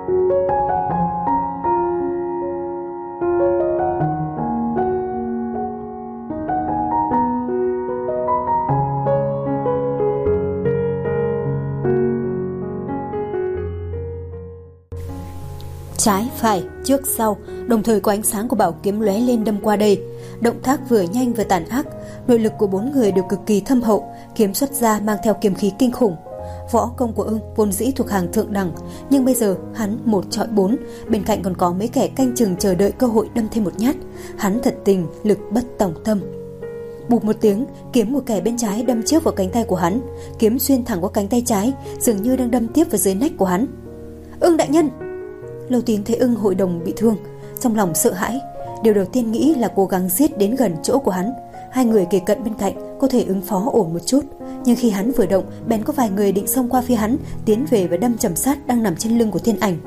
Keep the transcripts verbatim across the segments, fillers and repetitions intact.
Trái, phải, trước, sau, đồng thời có ánh sáng của bảo kiếm lóe lên đâm qua đây. Động tác vừa nhanh vừa tàn ác, nội lực của bốn người đều cực kỳ thâm hậu, kiếm xuất ra mang theo kiếm khí kinh khủng. Võ công của Ưng vốn dĩ thuộc hàng thượng đẳng, nhưng bây giờ hắn một chọi bốn, bên cạnh còn có mấy kẻ canh chừng chờ đợi cơ hội đâm thêm một nhát. Hắn thật tình lực bất tòng tâm. Bụp một tiếng, kiếm của kẻ bên trái đâm trước vào cánh tay của hắn, kiếm xuyên thẳng qua cánh tay trái, dường như đang đâm tiếp vào dưới nách của hắn. Ưng đại nhân! Lâu Tín thấy Ưng hội đồng bị thương, trong lòng sợ hãi, điều đầu tiên nghĩ là cố gắng giết đến gần chỗ của hắn. Hai người kề cận bên cạnh có thể ứng phó ổn một chút, nhưng khi hắn vừa động, bèn có vài người định xông qua phía hắn, tiến về và đâm Trầm Sát đang nằm trên lưng của Thiên Ảnh.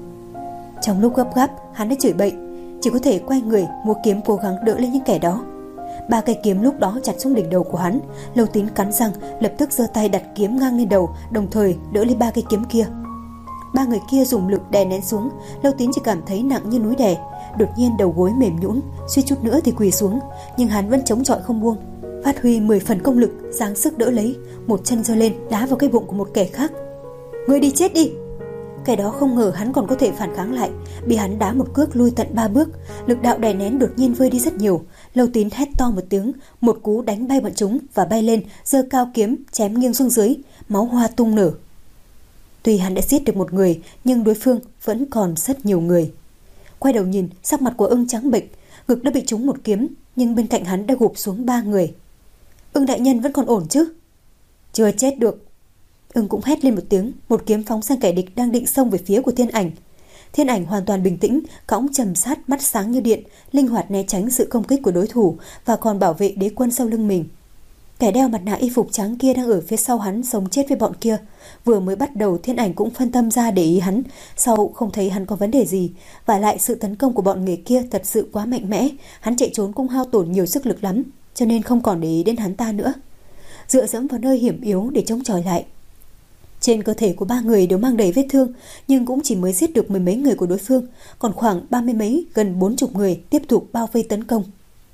Trong lúc gấp gáp, hắn đã chửi bậy, chỉ có thể quay người múa kiếm cố gắng đỡ lên những kẻ đó. Ba cây kiếm lúc đó chặt xuống đỉnh đầu của hắn. Lâu Tín cắn răng, lập tức giơ tay đặt kiếm ngang lên đầu, đồng thời đỡ lên ba cây kiếm kia. Ba người kia dùng lực đè nén xuống, Lâu Tín chỉ cảm thấy nặng như núi đè. Đột nhiên đầu gối mềm nhũn, suýt chút nữa thì quỳ xuống, nhưng hắn vẫn chống chọi không buông, phát huy mười phần công lực, giáng sức đỡ lấy, một chân giơ lên đá vào cái bụng của một kẻ khác. Ngươi đi chết đi! Kẻ đó không ngờ hắn còn có thể phản kháng lại, bị hắn đá một cước lui tận ba bước, lực đạo đè nén đột nhiên vơi đi rất nhiều. Lâu Tín hét to một tiếng, một cú đánh bay bọn chúng và bay lên, giơ cao kiếm chém nghiêng xuống dưới, máu hoa tung nở. Tuy hắn đã giết được một người, nhưng đối phương vẫn còn rất nhiều người. Quay đầu nhìn, sắc mặt của Ưng trắng bệch, ngực đã bị trúng một kiếm, nhưng bên cạnh hắn đã gục xuống ba người. Ưng đại nhân vẫn còn ổn chứ? Chưa chết được. Ưng cũng hét lên một tiếng, một kiếm phóng sang kẻ địch đang định xông về phía của Thiên Ảnh. Thiên Ảnh hoàn toàn bình tĩnh, cõng Trầm Sát mắt sáng như điện, linh hoạt né tránh sự công kích của đối thủ và còn bảo vệ đế quân sau lưng mình. Kẻ đeo mặt nạ y phục trắng kia đang ở phía sau hắn sống chết với bọn kia. Vừa mới bắt đầu Thiên Ảnh cũng phân tâm ra để ý hắn, sau không thấy hắn có vấn đề gì, và lại sự tấn công của bọn người kia thật sự quá mạnh mẽ, hắn chạy trốn cũng hao tổn nhiều sức lực lắm, cho nên không còn để ý đến hắn ta nữa. Dựa dẫm vào nơi hiểm yếu để chống chọi lại. Trên cơ thể của ba người đều mang đầy vết thương, nhưng cũng chỉ mới giết được mười mấy người của đối phương, còn khoảng ba mươi mấy, gần bốn chục người tiếp tục bao vây tấn công.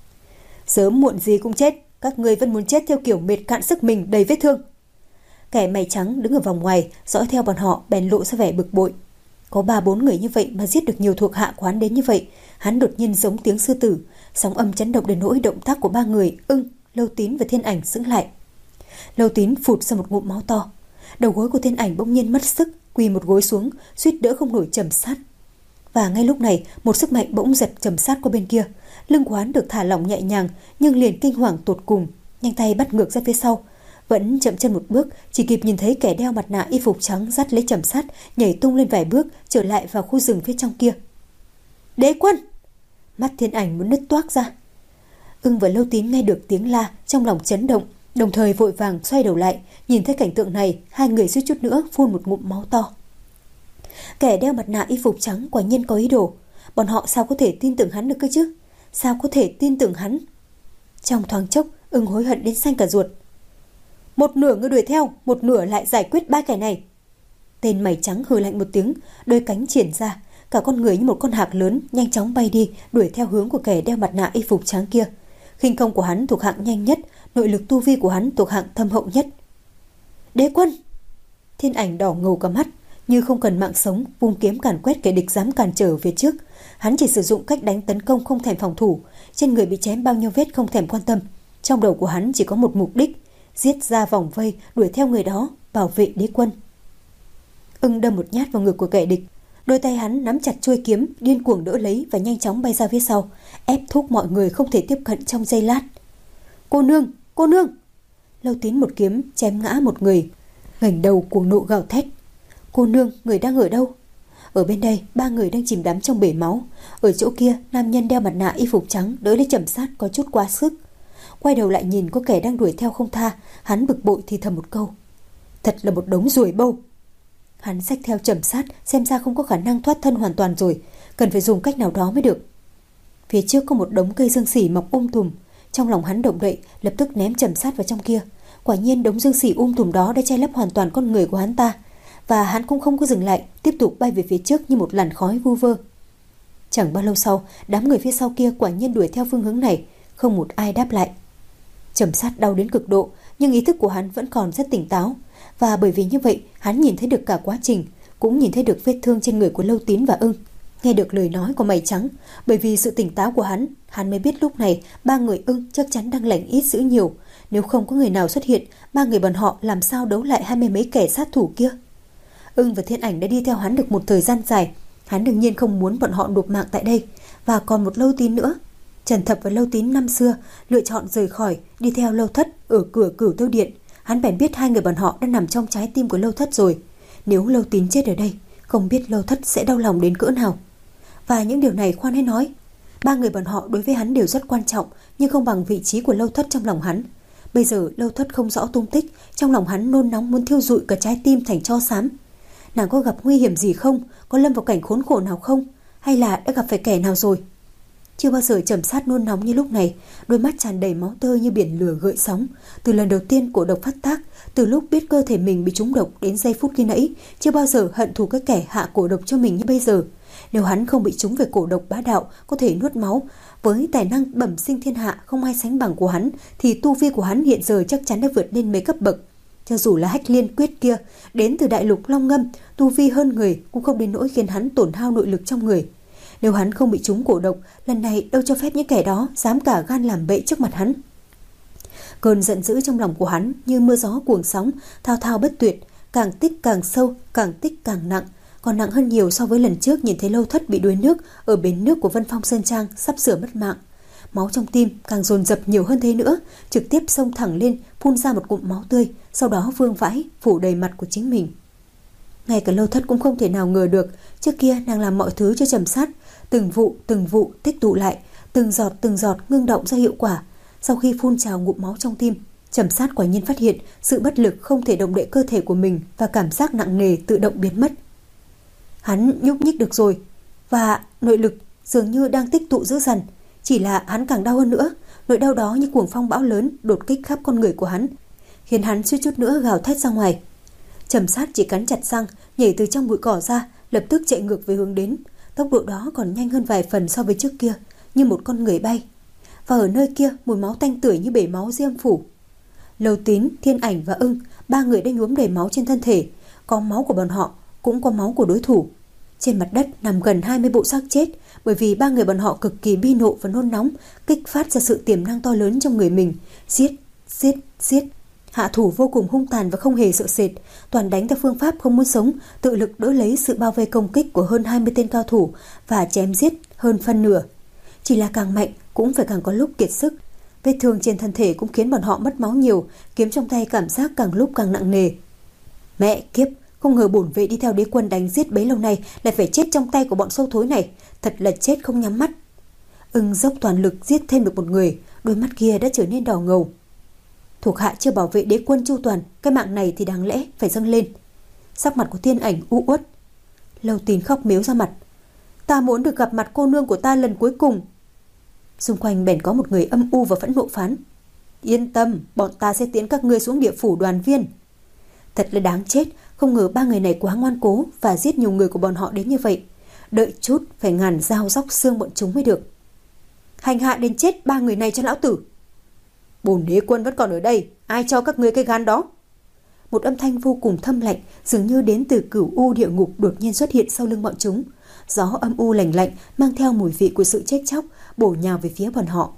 Sớm muộn gì cũng chết, các người vẫn muốn chết theo kiểu mệt cạn sức mình đầy vết thương. Kẻ mày trắng đứng ở vòng ngoài dõi theo bọn họ bèn lộ ra vẻ bực bội. Có ba bốn người như vậy mà giết được nhiều thuộc hạ của hắn đến như vậy. Hắn đột nhiên giống tiếng sư tử, sóng âm chấn động đến nỗi động tác của ba người Ưng, Lâu Tín và Thiên Ảnh sững lại. Lâu Tín phụt ra một ngụm máu to, đầu gối của Thiên Ảnh bỗng nhiên mất sức, quỳ một gối xuống, suýt đỡ không nổi Trầm Sát. Và ngay lúc này một sức mạnh bỗng giật Trầm Sát qua bên kia, lưng của hắn được thả lỏng nhẹ nhàng, nhưng liền kinh hoàng tột cùng, nhanh tay bắt ngược ra phía sau. Vẫn chậm chân một bước, chỉ kịp nhìn thấy kẻ đeo mặt nạ y phục trắng dắt lấy Trầm Sát, nhảy tung lên vài bước, trở lại vào khu rừng phía trong kia. Đế quân! Mắt Thiên Ảnh muốn nứt toác ra. Ưng và Lâu Tín nghe được tiếng la, trong lòng chấn động, đồng thời vội vàng xoay đầu lại, nhìn thấy cảnh tượng này, hai người suýt chút nữa phun một ngụm máu to. Kẻ đeo mặt nạ y phục trắng quả nhiên có ý đồ, bọn họ sao có thể tin tưởng hắn được cơ chứ? Sao có thể tin tưởng hắn? Trong thoáng chốc, Ưng hối hận đến xanh cả ruột. Một nửa người đuổi theo, một nửa lại giải quyết ba kẻ này. Tên mày trắng hừ lạnh một tiếng, đôi cánh triển ra, cả con người như một con hạc lớn nhanh chóng bay đi, đuổi theo hướng của kẻ đeo mặt nạ y phục trắng kia. Khinh công của hắn thuộc hạng nhanh nhất, nội lực tu vi của hắn thuộc hạng thâm hậu nhất. Đế quân! Thiên Ảnh đỏ ngầu cả mắt, như không cần mạng sống, vung kiếm càn quét kẻ địch dám cản trở phía trước. Hắn chỉ sử dụng cách đánh tấn công không thèm phòng thủ, trên người bị chém bao nhiêu vết không thèm quan tâm. Trong đầu của hắn chỉ có một mục đích, giết ra vòng vây, đuổi theo người đó, bảo vệ đế quân. Ưng đâm một nhát vào ngực của kẻ địch, đôi tay hắn nắm chặt chuôi kiếm, điên cuồng đỡ lấy và nhanh chóng bay ra phía sau, ép thúc mọi người không thể tiếp cận trong giây lát. Cô nương, cô nương! Lâu Tín một kiếm chém ngã một người, ngẩng đầu cuồng nộ gào thét. Cô nương, người đang ở đâu? Ở bên đây, ba người đang chìm đắm trong bể máu. Ở chỗ kia, nam nhân đeo mặt nạ y phục trắng đỡ lấy Trầm Sát có chút quá sức. Quay đầu lại nhìn có kẻ đang đuổi theo không tha, hắn bực bội thì thầm một câu. Thật là một đống ruồi bâu. Hắn xách theo Trầm Sát, xem ra không có khả năng thoát thân hoàn toàn rồi, cần phải dùng cách nào đó mới được. Phía trước có một đống cây dương sỉ mọc um tùm, trong lòng hắn động đậy, lập tức ném Trầm Sát vào trong kia. Quả nhiên đống dương sỉ um tùm đó đã che lấp hoàn toàn con người của hắn ta. và hắn cũng không có dừng lại, tiếp tục bay về phía trước như một làn khói vu vơ. Chẳng bao lâu sau, đám người phía sau kia quả nhiên đuổi theo phương hướng này, không một ai đáp lại. Trầm Sát đau đến cực độ, nhưng ý thức của hắn vẫn còn rất tỉnh táo, và bởi vì như vậy, hắn nhìn thấy được cả quá trình, cũng nhìn thấy được vết thương trên người của Lâu Tín và Ưng, nghe được lời nói của Mày Trắng. Bởi vì sự tỉnh táo của hắn, hắn mới biết lúc này ba người Ưng chắc chắn đang lành ít dữ nhiều. Nếu không có người nào xuất hiện, ba người bọn họ làm sao đấu lại hai mươi mấy kẻ sát thủ kia. Ưng và Thiên Ảnh đã đi theo hắn được một thời gian dài, hắn đương nhiên không muốn bọn họ nộp mạng tại đây. Và còn một Lâu Tín nữa. Trần Thập và Lâu Tín năm xưa lựa chọn rời khỏi, đi theo Lâu Thất ở cửa Cửu Tiêu Điện. Hắn bèn biết hai người bọn họ đã nằm trong trái tim của Lâu Thất rồi. Nếu Lâu Tín chết ở đây, không biết Lâu Thất sẽ đau lòng đến cỡ nào. Và những điều này khoan hãy nói, ba người bọn họ đối với hắn đều rất quan trọng, nhưng không bằng vị trí của Lâu Thất trong lòng hắn. Bây giờ Lâu Thất không rõ tung tích, trong lòng hắn nôn nóng muốn thiêu rụi cả trái tim thành tro xám. Nàng có gặp nguy hiểm gì không? Có lâm vào cảnh khốn khổ nào không? Hay là đã gặp phải kẻ nào rồi? Chưa bao giờ Trầm Sát nôn nóng như lúc này, đôi mắt tràn đầy máu tươi như biển lửa gợn sóng. Từ lần đầu tiên cổ độc phát tác, từ lúc biết cơ thể mình bị trúng độc đến giây phút khi nãy, chưa bao giờ hận thù cái kẻ hạ cổ độc cho mình như bây giờ. Nếu hắn không bị trúng về cổ độc bá đạo có thể nuốt máu, với tài năng bẩm sinh thiên hạ không ai sánh bằng của hắn, thì tu vi của hắn hiện giờ chắc chắn đã vượt lên mấy cấp bậc. Cho dù là Hách Liên Quyết kia đến từ đại lục Long Ngâm, tu vi hơn người cũng không đến nỗi khiến hắn tổn hao nội lực trong người. Nếu hắn không bị trúng cổ độc, lần này đâu cho phép những kẻ đó dám cả gan làm bậy trước mặt hắn. Cơn giận dữ trong lòng của hắn như mưa gió cuồng sóng, thao thao bất tuyệt, càng tích càng sâu, càng tích càng nặng, còn nặng hơn nhiều so với lần trước nhìn thấy Lâu Thất bị đuối nước ở bến nước của Vân Phong Sơn Trang sắp sửa mất mạng. Máu trong tim càng dồn dập nhiều hơn thế nữa, trực tiếp xông thẳng lên, phun ra một cụm máu tươi, sau đó vương vãi phủ đầy mặt của chính mình. Ngay cả Lâu Thất cũng không thể nào ngờ được, trước kia nàng làm mọi thứ cho Trầm Sát, từng vụ từng vụ tích tụ lại, từng giọt từng giọt ngưng động ra hiệu quả. Sau khi phun trào ngụm máu trong tim, Trầm Sát quả nhiên phát hiện sự bất lực không thể động đậy cơ thể của mình và cảm giác nặng nề tự động biến mất. Hắn nhúc nhích được rồi, và nội lực dường như đang tích tụ dữ dần, chỉ là hắn càng đau hơn nữa. Nỗi đau đó như cuồng phong bão lớn đột kích khắp con người của hắn, khiến hắn suýt chút nữa gào thét ra ngoài. Trầm Sát chỉ cắn chặt răng, nhảy từ trong bụi cỏ ra, lập tức chạy ngược về hướng đến. Tốc độ đó còn nhanh hơn vài phần so với trước kia, như một con người bay. Và ở nơi kia, mùi máu tanh tưởi như bể máu diêm phủ. Lâu Tín, Thiên Ảnh và Ưng, ba người đã nhuốm đầy máu trên thân thể. Có máu của bọn họ, cũng có máu của đối thủ. Trên mặt đất nằm gần hai mươi bộ xác chết, bởi vì ba người bọn họ cực kỳ bi nộ và nôn nóng, kích phát ra sự tiềm năng to lớn trong người mình. Giết, giết, giết. Hạ thủ vô cùng hung tàn và không hề sợ sệt, toàn đánh theo phương pháp không muốn sống, tự lực đỡ lấy sự bao vây công kích của hơn hai mươi tên cao thủ và chém giết hơn phân nửa. Chỉ là càng mạnh cũng phải càng có lúc kiệt sức. Vết thương trên thân thể cũng khiến bọn họ mất máu nhiều, kiếm trong tay cảm giác càng lúc càng nặng nề. Mẹ kiếp, không ngờ bổn vệ đi theo đế quân đánh giết bấy lâu nay lại phải chết trong tay của bọn sâu thối này, thật là chết không nhắm mắt. Ưng dốc toàn lực giết thêm được một người, đôi mắt kia đã trở nên đỏ ngầu. Thuộc hạ chưa bảo vệ đế quân chu toàn, cái mạng này thì đáng lẽ phải dâng lên. Sắc mặt của Thiên Ảnh u uất. Lâu Tín khóc mếu ra mặt. Ta muốn được gặp mặt cô nương của ta lần cuối cùng. Xung quanh bèn có một người âm u và phẫn nộ phán. Yên tâm, bọn ta sẽ tiến các ngươi xuống địa phủ đoàn viên. Thật là đáng chết, không ngờ ba người này quá ngoan cố và giết nhiều người của bọn họ đến như vậy. Đợi chút phải ngàn dao róc xương bọn chúng mới được. Hành hạ đến chết ba người này cho lão tử. Bổn đế quân vẫn còn ở đây, ai cho các ngươi cái gan đó? Một âm thanh vô cùng thâm lạnh, dường như đến từ cửu u địa ngục đột nhiên xuất hiện sau lưng bọn chúng. Gió âm u lạnh lạnh mang theo mùi vị của sự chết chóc bổ nhào về phía bọn họ.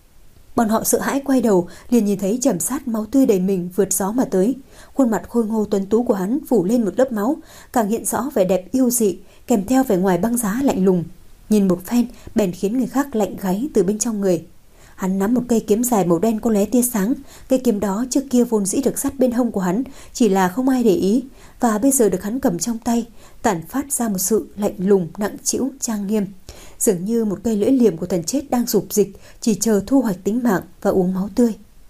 Bọn họ sợ hãi quay đầu, liền nhìn thấy Trầm Sát máu tươi đầy mình vượt gió mà tới. Khuôn mặt khôi ngô tuấn tú của hắn phủ lên một lớp máu, càng hiện rõ vẻ đẹp yêu dị, kèm theo vẻ ngoài băng giá lạnh lùng. Nhìn một phen bèn khiến người khác lạnh gáy từ bên trong người. Hắn nắm một cây kiếm dài màu đen có lóe tia sáng. Cây kiếm đó trước kia vốn dĩ được sắt bên hông của hắn, chỉ là không ai để ý, và bây giờ được hắn cầm trong tay, tản phát ra một sự lạnh lùng nặng trĩu trang nghiêm, dường như một cây lưỡi liềm của thần chết đang rụp dịch, chỉ chờ thu hoạch tính mạng và uống máu tươi.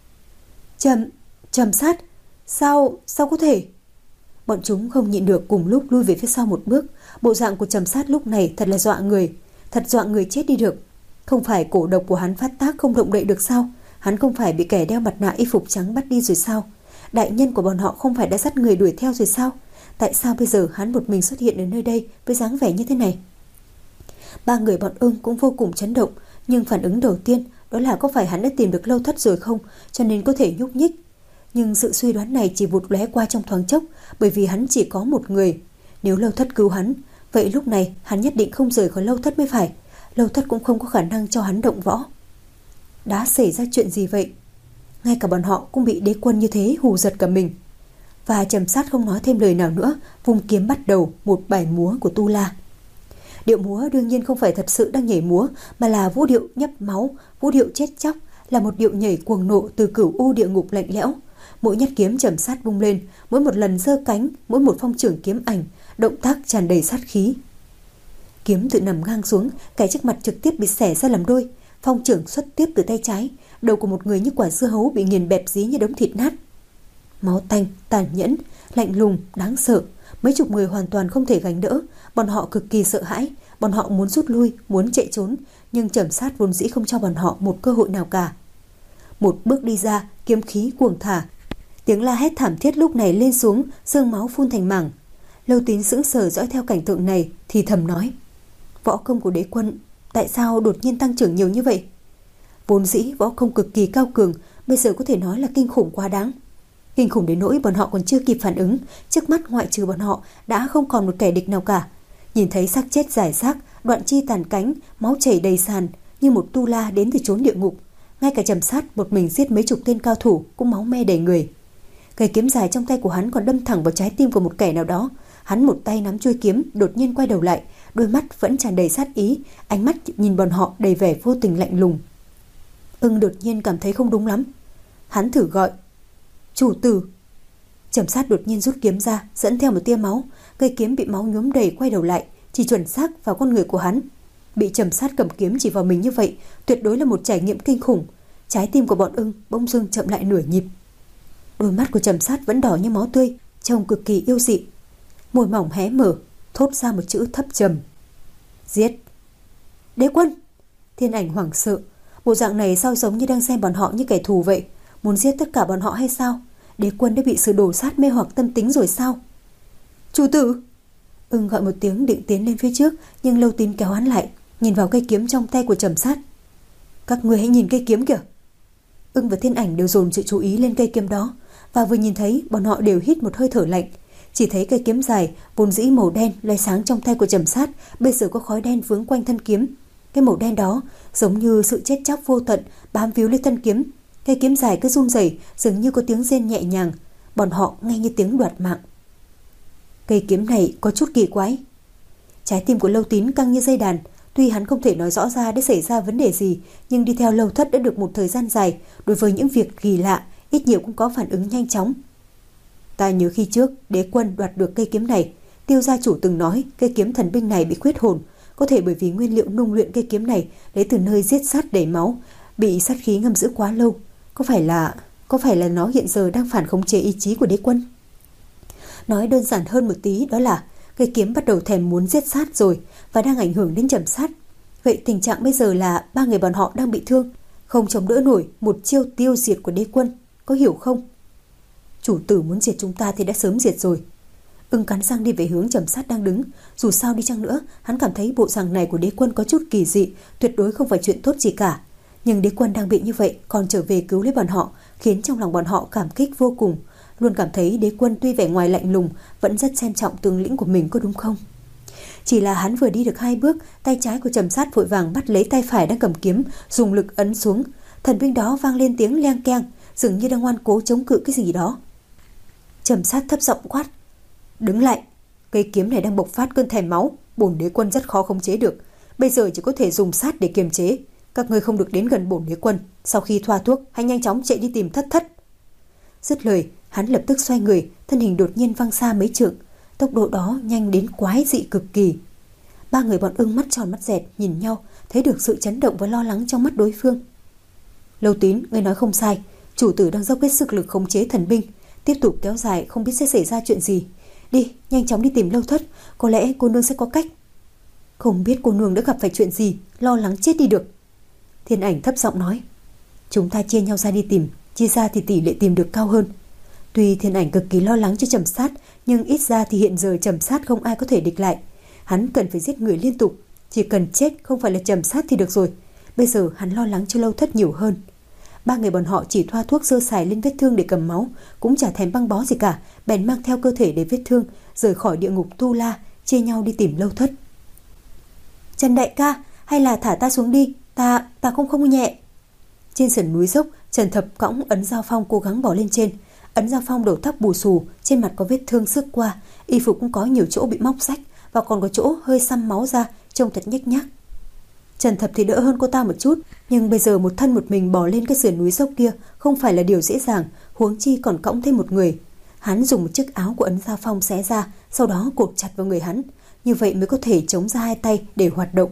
Trầm, Trầm Sát, sao, sao có thể? Bọn chúng không nhịn được cùng lúc lui về phía sau một bước. Bộ dạng của Trầm Sát lúc này thật là dọa người, thật dọa người chết đi được. Không phải cổ độc của hắn phát tác không động đậy được sao? Hắn không phải bị kẻ đeo mặt nạ y phục trắng bắt đi rồi sao? Đại nhân của bọn họ không phải đã dắt người đuổi theo rồi sao? tại sao bây giờ hắn một mình xuất hiện ở nơi đây với dáng vẻ như thế này? Ba người bọn Ưng cũng vô cùng chấn động, nhưng phản ứng đầu tiên đó là có phải hắn đã tìm được Lâu Thất rồi không, cho nên có thể nhúc nhích. Nhưng sự suy đoán này chỉ vụt lóe qua trong thoáng chốc, bởi vì hắn chỉ có một người. Nếu Lâu Thất cứu hắn, vậy lúc này hắn nhất định không rời khỏi Lâu Thất mới phải. Lâu Thất cũng không có khả năng cho hắn động võ. Đã xảy ra chuyện gì vậy? Ngay cả bọn họ cũng bị Đế Quân như thế hù giật cả mình. Và Trầm Sát không nói thêm lời nào nữa, vung kiếm bắt đầu một bài múa của Tu La. Điệu múa đương nhiên không phải thật sự đang nhảy múa, mà là vũ điệu nhấp máu, vũ điệu chết chóc, là một điệu nhảy cuồng nộ từ cửu u địa ngục lạnh lẽo. Mỗi nhát kiếm Trầm Sát vung lên, mỗi một lần giơ cánh, mỗi một phong chưởng kiếm ảnh, động tác tràn đầy sát khí. Kiếm tự nằm ngang xuống, kẻ trước mặt trực tiếp bị xẻ ra làm đôi. Phong chưởng xuất tiếp từ tay trái, đầu của một người như quả dưa hấu bị nghiền bẹp dí như đống thịt nát. Máu tanh, tàn nhẫn, lạnh lùng, đáng sợ. Mấy chục người hoàn toàn không thể gánh đỡ. Bọn họ cực kỳ sợ hãi. Bọn họ muốn rút lui, muốn chạy trốn, nhưng Trầm Sát vốn dĩ không cho bọn họ một cơ hội nào cả. Một bước đi ra, kiếm khí cuồng thả. Tiếng la hét thảm thiết lúc này lên xuống, xương máu phun thành mảng. Lâu Tín sững sờ dõi theo cảnh tượng này thì thầm nói: võ công của Đế Quân tại sao đột nhiên tăng trưởng nhiều như vậy? Vốn dĩ võ công cực kỳ cao cường, bây giờ có thể nói là kinh khủng quá đáng. Kinh khủng đến nỗi bọn họ còn chưa kịp phản ứng, trước mắt ngoại trừ bọn họ đã không còn một kẻ địch nào cả. Nhìn thấy xác chết rải rác, đoạn chi tàn cánh, máu chảy đầy sàn, như một tu la đến từ chốn địa ngục. Ngay cả Trầm Sát một mình giết mấy chục tên cao thủ cũng máu me đầy người. Cây kiếm dài trong tay của hắn còn đâm thẳng vào trái tim của một kẻ nào đó. Hắn một tay nắm chuôi kiếm, đột nhiên quay đầu lại, đôi mắt vẫn tràn đầy sát ý, ánh mắt nhìn bọn họ đầy vẻ vô tình lạnh lùng. Ưng đột nhiên cảm thấy không đúng lắm. Hắn thử gọi: chủ tử. Trầm Sát đột nhiên rút kiếm ra, dẫn theo một tia máu. Cây kiếm bị máu nhuốm đầy quay đầu lại, chỉ chuẩn xác vào con người của hắn. Bị Trầm Sát cầm kiếm chỉ vào mình như vậy, tuyệt đối là một trải nghiệm kinh khủng. Trái tim của bọn Ưng bỗng dưng chậm lại nửa nhịp. Đôi mắt của Trầm Sát vẫn đỏ như máu tươi, trông cực kỳ yêu dị. Môi mỏng hé mở, thốt ra một chữ thấp trầm: giết. Đế Quân! Thiên Ảnh hoảng sợ. Bộ dạng này sao giống như đang xem bọn họ như kẻ thù vậy? Muốn giết tất cả bọn họ hay sao? Đế Quân đã bị sự đổ sát mê hoặc tâm tính rồi sao? Chủ tử! Ưng gọi một tiếng định tiến lên phía trước, nhưng Lâu Tín kéo hắn lại, nhìn vào cây kiếm trong tay của Trầm Sát. Các người hãy nhìn cây kiếm kìa! Ưng và Thiên Ảnh đều dồn sự chú ý lên cây kiếm đó, và vừa nhìn thấy bọn họ đều hít một hơi thở lạnh. Chỉ thấy cây kiếm dài vốn dĩ màu đen loé sáng trong tay của Trầm Sát, bây giờ có khói đen vướng quanh thân kiếm. Cái màu đen đó giống như sự chết chóc vô tận bám víu lên thân kiếm. Cây kiếm dài cứ run rẩy, dường như có tiếng rên nhẹ nhàng. Bọn họ nghe như tiếng đoạt mạng. Cây kiếm này có chút kỳ quái. Trái tim của Lâu Tín căng như dây đàn. Tuy hắn không thể nói rõ ra đã xảy ra vấn đề gì, nhưng đi theo Lâu Thất đã được một thời gian dài, đối với những việc kỳ lạ ít nhiều cũng có phản ứng nhanh chóng. Ta nhớ khi trước Đế Quân đoạt được cây kiếm này, Tiêu gia chủ từng nói cây kiếm thần binh này bị khuyết hồn, có thể bởi vì nguyên liệu nung luyện cây kiếm này lấy từ nơi giết sát đầy máu, bị sát khí ngâm giữ quá lâu. Có phải là có phải là nó hiện giờ đang phản khống chế ý chí của Đế Quân? Nói đơn giản hơn một tí, đó là cây kiếm bắt đầu thèm muốn giết sát rồi và đang ảnh hưởng đến Trầm Sát. Vậy tình trạng bây giờ là ba người bọn họ đang bị thương, không chống đỡ nổi một chiêu tiêu diệt của Đế Quân, có hiểu không? Chủ tử muốn diệt chúng ta thì đã sớm diệt rồi. Ưng cắn răng đi về hướng Trầm Sát đang đứng. Dù sao đi chăng nữa, hắn cảm thấy bộ dạng này của Đế Quân có chút kỳ dị, tuyệt đối không phải chuyện tốt gì cả. Nhưng Đế Quân đang bị như vậy còn trở về cứu lấy bọn họ, khiến trong lòng bọn họ cảm kích vô cùng. Luôn cảm thấy Đế Quân tuy vẻ ngoài lạnh lùng, vẫn rất xem trọng tướng lĩnh của mình, có đúng không? Chỉ là hắn vừa đi được hai bước, tay trái của Trầm Sát vội vàng bắt lấy tay phải đang cầm kiếm, dùng lực ấn xuống. Thần binh đó vang lên tiếng leng keng, dường như đang ngoan cố chống cự cái gì đó. Trầm Sát thấp giọng quát: đứng lại! Cây kiếm này đang bộc phát cơn thèm máu, bổn Đế Quân rất khó khống chế được. Bây giờ chỉ có thể dùng sát để kiềm chế. Các ngươi không được đến gần bổn Đế Quân. Sau khi thoa thuốc, hãy nhanh chóng chạy đi tìm Thất Thất. Dứt lời, hắn lập tức xoay người, thân hình đột nhiên văng xa mấy trượng. Tốc độ đó nhanh đến quái dị cực kỳ. Ba người bọn Ưng mắt tròn mắt dẹt nhìn nhau, thấy được sự chấn động và lo lắng trong mắt đối phương. Lâu Tín, ngươi nói không sai, chủ tử đang dốc hết sức lực khống chế thần binh. Tiếp tục kéo dài không biết sẽ xảy ra chuyện gì. Đi, nhanh chóng đi tìm Lâu Thất, có lẽ cô nương sẽ có cách. Không biết cô nương đã gặp phải chuyện gì, lo lắng chết đi được. Thiên Ảnh thấp giọng nói: chúng ta chia nhau ra đi tìm, chia ra thì tỷ lệ tìm được cao hơn. Tuy Thiên Ảnh cực kỳ lo lắng cho Trầm Sát, nhưng ít ra thì hiện giờ Trầm Sát không ai có thể địch lại. Hắn cần phải giết người liên tục, chỉ cần chết không phải là Trầm Sát thì được rồi. Bây giờ hắn lo lắng cho Lâu Thất nhiều hơn. Ba người bọn họ chỉ thoa thuốc sơ sài lên vết thương để cầm máu, cũng chả thèm băng bó gì cả, bèn mang theo cơ thể để vết thương, rời khỏi địa ngục Tu La, chia nhau đi tìm Lâu Thất. Trần đại ca, hay là thả ta xuống đi, ta ta không không nhẹ. Trên sườn núi dốc, Trần Thập cõng Ấn Giao Phong cố gắng bỏ lên trên. Ấn Giao Phong đầu tóc bù xù, trên mặt có vết thương xước qua, y phục cũng có nhiều chỗ bị móc rách và còn có chỗ hơi xăm máu ra, trông thật nhếch nhác. Trần Thập thì đỡ hơn cô ta một chút, nhưng bây giờ một thân một mình bò lên cái sườn núi dốc kia không phải là điều dễ dàng, huống chi còn cõng thêm một người. Hắn dùng một chiếc áo của Ấn Giao Phong xé ra, sau đó cột chặt vào người hắn, như vậy mới có thể chống ra hai tay để hoạt động.